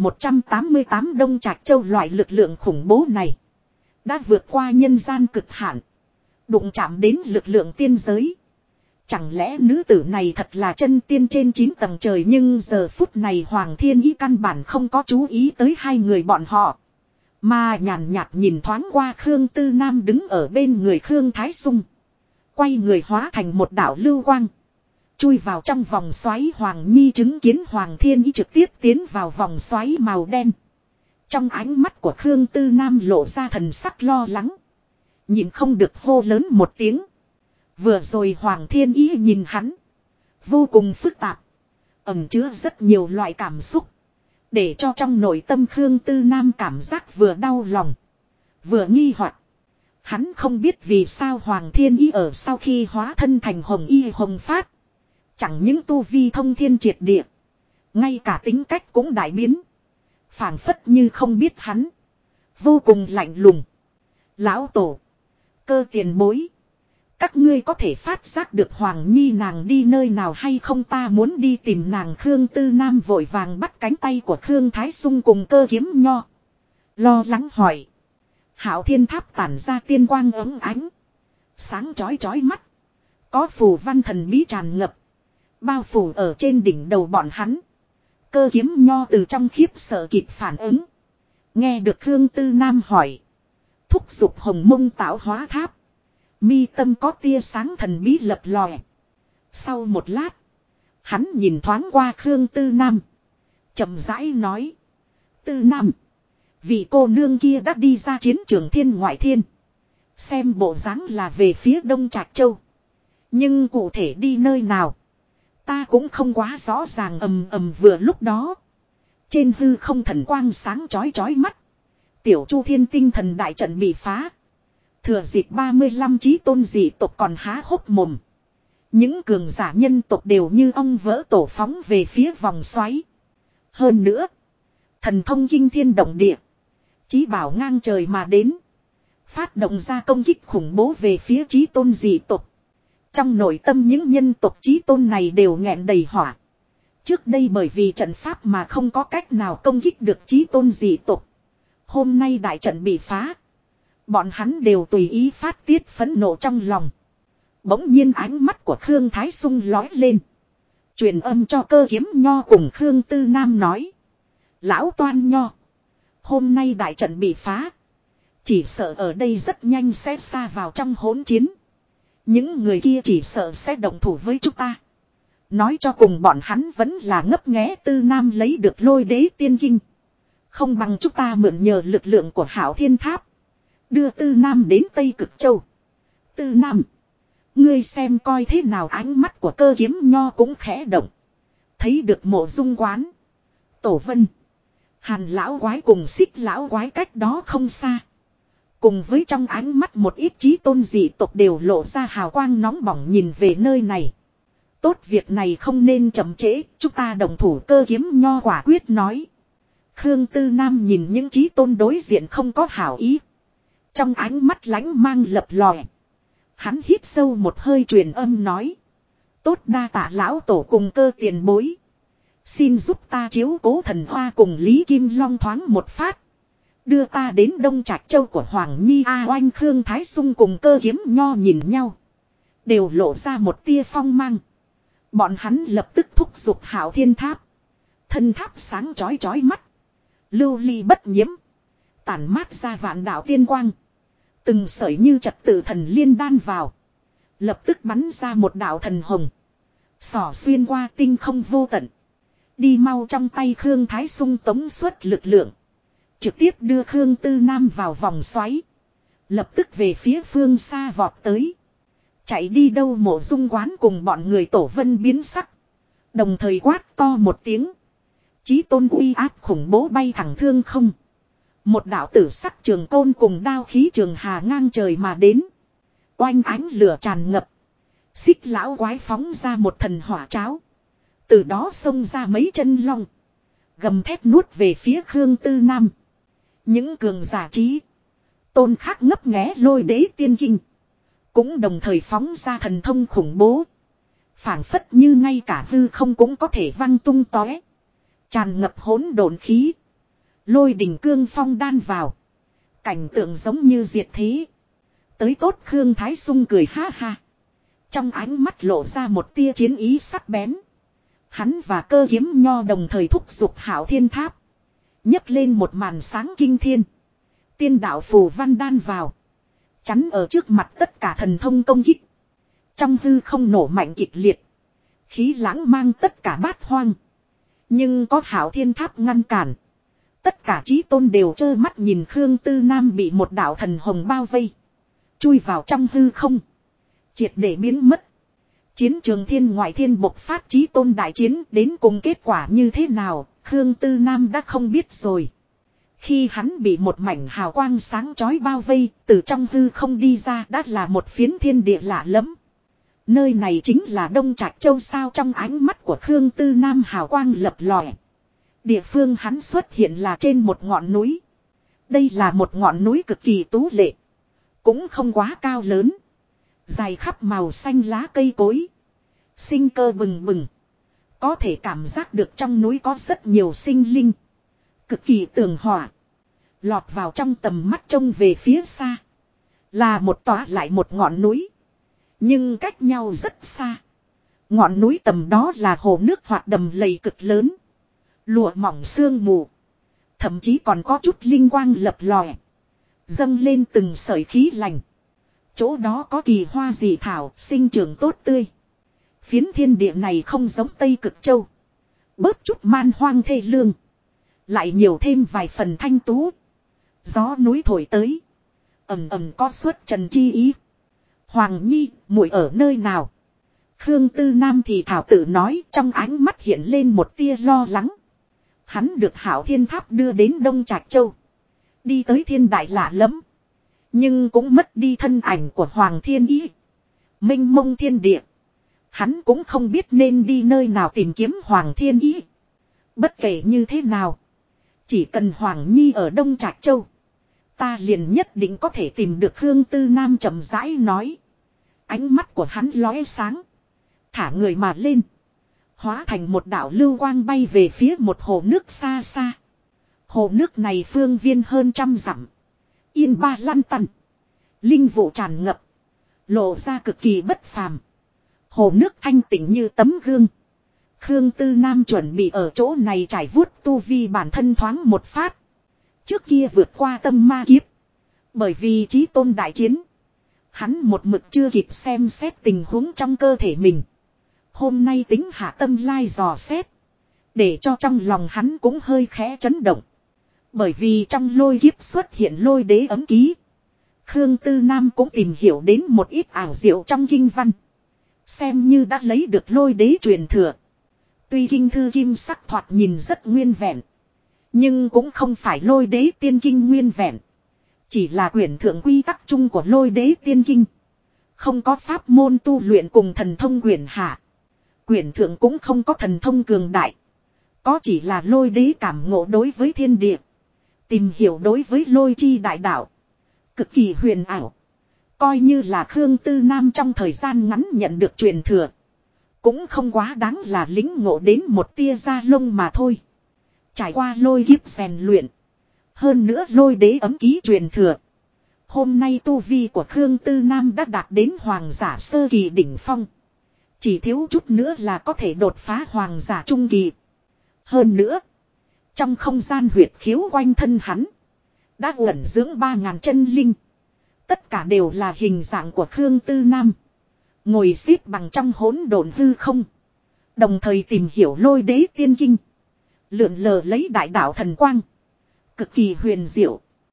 1188 Đông Trạch Châu loại lực lượng khủng bố này. Đã vượt qua nhân gian cực hạn. Đụng chạm đến lực lượng tiên giới. Chẳng lẽ nữ tử này thật là chân tiên trên 9 tầng trời, nhưng giờ phút này Hoàng Thiên Ý căn bản không có chú ý tới hai người bọn họ. Mà nhàn nhạt nhìn thoáng qua Khương Tư Nam đứng ở bên người Khương Thái Sung. Quay người hóa thành một đạo lưu quang. Chui vào trong vòng xoáy. Hoàng Nhi chứng kiến Hoàng Thiên Ý trực tiếp tiến vào vòng xoáy màu đen. Trong ánh mắt của Khương Tư Nam lộ ra thần sắc lo lắng. Nhìn không được hô lớn một tiếng. Vừa rồi Hoàng Thiên Ý nhìn hắn. Vô cùng phức tạp. Ẩn chứa rất nhiều loại cảm xúc. Để cho trong nội tâm Khương Tư Nam cảm giác vừa đau lòng, vừa nghi hoặc. Hắn không biết vì sao Hoàng Thiên Y ở sau khi hóa thân thành Hồng Y Hồng Phát. Chẳng những tu vi thông thiên triệt địa, ngay cả tính cách cũng đại biến. Phảng phất như không biết hắn. Vô cùng lạnh lùng. Lão Tổ, Cơ tiền bối, các ngươi có thể phát giác được Hoàng Nhi nàng đi nơi nào hay không, ta muốn đi tìm nàng. Khương Tư Nam vội vàng bắt cánh tay của Khương Thái Sung cùng Cơ Kiếm Nho. Lo lắng hỏi. Hạo Thiên Tháp tản ra tiên quang ấm ánh. Sáng chói chói mắt. Có phù văn thần bí tràn ngập. Bao phủ ở trên đỉnh đầu bọn hắn. Cơ Kiếm Nho từ trong khiếp sợ kịp phản ứng. Nghe được Khương Tư Nam hỏi. Thúc giục Hồng Mông Tạo Hóa Tháp. Mi tâm có tia sáng thần bí lập lòe. Sau một lát, hắn nhìn thoáng qua Khương Tư Nam, chậm rãi nói. Tư Nam, vị cô nương kia đã đi ra chiến trường thiên ngoại thiên. Xem bộ dáng là về phía Đông Trạch Châu. Nhưng cụ thể đi nơi nào, ta cũng không quá rõ ràng. Ầm ầm vừa lúc đó, trên hư không thần quang sáng chói chói mắt. Tiểu Chu Thiên tinh thần đại trận bị phá. Thừa dịp 35 chí tôn dị tộc còn há hốc mồm. Những cường giả nhân tộc đều như ong vỡ tổ phóng về phía vòng xoáy. Hơn nữa, thần thông kinh thiên động địa, chí bảo ngang trời mà đến. Phát động ra công kích khủng bố về phía chí tôn dị tộc. Trong nội tâm những nhân tộc chí tôn này đều nghẹn đầy hỏa. Trước đây bởi vì trận pháp mà không có cách nào công kích được chí tôn dị tộc. Hôm nay đại trận bị phá. Bọn hắn đều tùy ý phát tiết phẫn nộ trong lòng. Bỗng nhiên ánh mắt của Khương Thái Sung lói lên. Truyền âm cho Cơ Kiếm Nho cùng Khương Tư Nam nói. Lão Toan Nho, hôm nay đại trận bị phá. Chỉ sợ ở đây rất nhanh sẽ xa vào trong hỗn chiến. Những người kia chỉ sợ sẽ động thủ với chúng ta. Nói cho cùng bọn hắn vẫn là ngấp nghé. Tư Nam lấy được Lôi Đế Tiên Kinh. Không bằng chúng ta mượn nhờ lực lượng của Hạo Thiên Tháp. Đưa Tư Nam đến Tây Cực Châu. Tư Nam, ngươi xem coi thế nào. Ánh mắt của Cơ Kiếm Nho cũng khẽ động. Thấy được Mộ Dung Quán, Tổ Vân, Hàn lão quái cùng Xích lão quái cách đó không xa. Cùng với trong ánh mắt một ít chí tôn dị tộc đều lộ ra hào quang nóng bỏng nhìn về nơi này. Tốt, việc này không nên chậm trễ, chúng ta đồng thủ. Cơ Kiếm Nho quả quyết nói. Khương Tư Nam nhìn những chí tôn đối diện không có hảo ý. Trong ánh mắt lánh mang lập lòe. Hắn hít sâu một hơi truyền âm nói. Tốt, đa tạ lão tổ cùng Cơ tiền bối. Xin giúp ta chiếu cố Thần Hoa cùng Lý Kim Long thoáng một phát. Đưa ta đến Đông Trạch Châu của Hoàng Nhi. Oanh. Khương Thái Sung cùng Cơ Kiếm Nho nhìn nhau. Đều lộ ra một tia phong mang. Bọn hắn lập tức thúc giục Hạo Thiên Tháp. Thân tháp sáng chói chói mắt. Lưu ly bất nhiễm. Tản mát ra vạn đạo tiên quang. Từng sợi như trật tự thần liên đan vào. Lập tức bắn ra một đạo thần hồng. Xỏ xuyên qua tinh không vô tận. Đi mau. Trong tay Khương Thái Sung tống suất lực lượng. Trực tiếp đưa Khương Tư Nam vào vòng xoáy. Lập tức về phía phương xa vọt tới. Chạy đi đâu? Mộ Dung Quán cùng bọn người Tổ Vân biến sắc. Đồng thời quát to một tiếng. Chí tôn uy áp khủng bố bay thẳng thương không. Một đạo tử sắc trường côn cùng đao khí trường hà ngang trời mà đến. Oanh. Ánh lửa tràn ngập. Xích lão quái phóng ra một thần hỏa cháo. Từ đó xông ra mấy chân long. Gầm thét nuốt về phía Khương Tư Nam. Những cường giả trí tôn khác ngấp nghé Lôi Đế Tiên Kinh. Cũng đồng thời phóng ra thần thông khủng bố. Phảng phất như ngay cả hư không cũng có thể văng tung tóe. Tràn ngập hỗn độn khí. Lôi đình cương phong đan vào. Cảnh tượng giống như diệt thế. Tới tốt. Khương Thái Sung cười ha ha. Trong ánh mắt lộ ra một tia chiến ý sắc bén. Hắn và Cơ Kiếm Nho đồng thời thúc giục Hạo Thiên Tháp. Nhấc lên một màn sáng kinh thiên. Tiên đạo phù văn đan vào. Chắn ở trước mặt tất cả thần thông công kích. Trong hư không nổ mạnh kịch liệt. Khí lãng mang tất cả bát hoang. Nhưng có Hạo Thiên Tháp ngăn cản. Tất cả chí tôn đều trơ mắt nhìn Khương Tư Nam bị một đạo thần hồng bao vây. Chui vào trong hư không. Triệt để biến mất. Chiến trường thiên ngoại thiên bộc phát chí tôn đại chiến đến cùng kết quả như thế nào, Khương Tư Nam đã không biết rồi. Khi hắn bị một mảnh hào quang sáng chói bao vây, từ trong hư không đi ra đã là một phiến thiên địa lạ lẫm. Nơi này chính là Đông Trạch Châu sao, trong ánh mắt của Khương Tư Nam hào quang lập lòe. Địa phương hắn xuất hiện là trên một ngọn núi. Đây là một ngọn núi cực kỳ tú lệ. Cũng không quá cao lớn. Dài khắp màu xanh lá cây cối. Sinh cơ bừng bừng. Có thể cảm giác được trong núi có rất nhiều sinh linh. Cực kỳ tường hòa. Lọt vào trong tầm mắt trông về phía xa. Là một tòa lại một ngọn núi. Nhưng cách nhau rất xa. Ngọn núi tầm đó là hồ nước hoạt đầm lầy cực lớn. Lụa mỏng sương mù. Thậm chí còn có chút linh quang lập lòe. Dâng lên từng sợi khí lành. Chỗ đó có kỳ hoa dị thảo sinh trưởng tốt tươi. Phiến thiên địa này không giống Tây Cực Châu. Bớt chút man hoang thê lương. Lại nhiều thêm vài phần thanh tú. Gió núi thổi tới. Ầm ầm có suốt trần chi ý. Hoàng Nhi, muội ở nơi nào? Khương Tư Nam thì thảo tự nói, trong ánh mắt hiện lên một tia lo lắng. Hắn được Hạo Thiên Tháp đưa đến Đông Trạch Châu. Đi tới thiên đại lạ lẫm. Nhưng cũng mất đi thân ảnh của Hoàng Thiên Ý. Mênh mông thiên địa. Hắn cũng không biết nên đi nơi nào tìm kiếm Hoàng Thiên Ý. Bất kể như thế nào. Chỉ cần Hoàng Nhi ở Đông Trạch Châu. Ta liền nhất định có thể tìm được. Khương Tư Nam chậm rãi nói. Ánh mắt của hắn lóe sáng. Thả người mà lên. Hóa thành một đạo lưu quang bay về phía một hồ nước xa xa. Hồ nước này phương viên hơn 100 dặm. Yên ba lăn tăn. Linh vụ tràn ngập. Lộ ra cực kỳ bất phàm. Hồ nước thanh tịnh như tấm gương. Khương Tư Nam chuẩn bị ở chỗ này trải vuốt tu vi bản thân thoáng một phát. Trước kia vượt qua tâm ma kiếp. Bởi vì chí tôn đại chiến. Hắn một mực chưa kịp xem xét tình huống trong cơ thể mình. Hôm nay tính hạ tâm lai dò xét. Để cho trong lòng hắn cũng hơi khẽ chấn động. Bởi vì trong lôi kiếp xuất hiện lôi đế ấm ký. Khương Tư Nam cũng tìm hiểu đến một ít ảo diệu trong kinh văn. Xem như đã lấy được lôi đế truyền thừa. Tuy kinh thư kim sắc thoạt nhìn rất nguyên vẹn. Nhưng cũng không phải lôi đế tiên kinh nguyên vẹn. Chỉ là quyển thượng quy tắc chung của lôi đế tiên kinh. Không có pháp môn tu luyện cùng thần thông quyển hạ. Quyển thượng cũng không có thần thông cường đại. Có chỉ là lôi đế cảm ngộ đối với thiên địa. Tìm hiểu đối với lôi chi đại đạo. Cực kỳ huyền ảo. Coi như là Khương Tư Nam trong thời gian ngắn nhận được truyền thừa. Cũng không quá đáng là lính ngộ đến một tia da lông mà thôi. Trải qua lôi kiếp rèn luyện. Hơn nữa lôi đế ấm ký truyền thừa. Hôm nay tu vi của Khương Tư Nam đã đạt đến hoàng giả sơ kỳ đỉnh phong. Chỉ thiếu chút nữa là có thể đột phá hoàng giả trung kỳ. Hơn nữa. Trong không gian huyệt khiếu quanh thân hắn. Đã ẩn dưỡng 3.000 chân linh. Tất cả đều là hình dạng của Khương Tư Nam. Ngồi xếp bằng trong hỗn độn hư không. Đồng thời tìm hiểu lôi đế tiên kinh. Lượn lờ lấy đại đạo thần quang. Cực kỳ huyền diệu.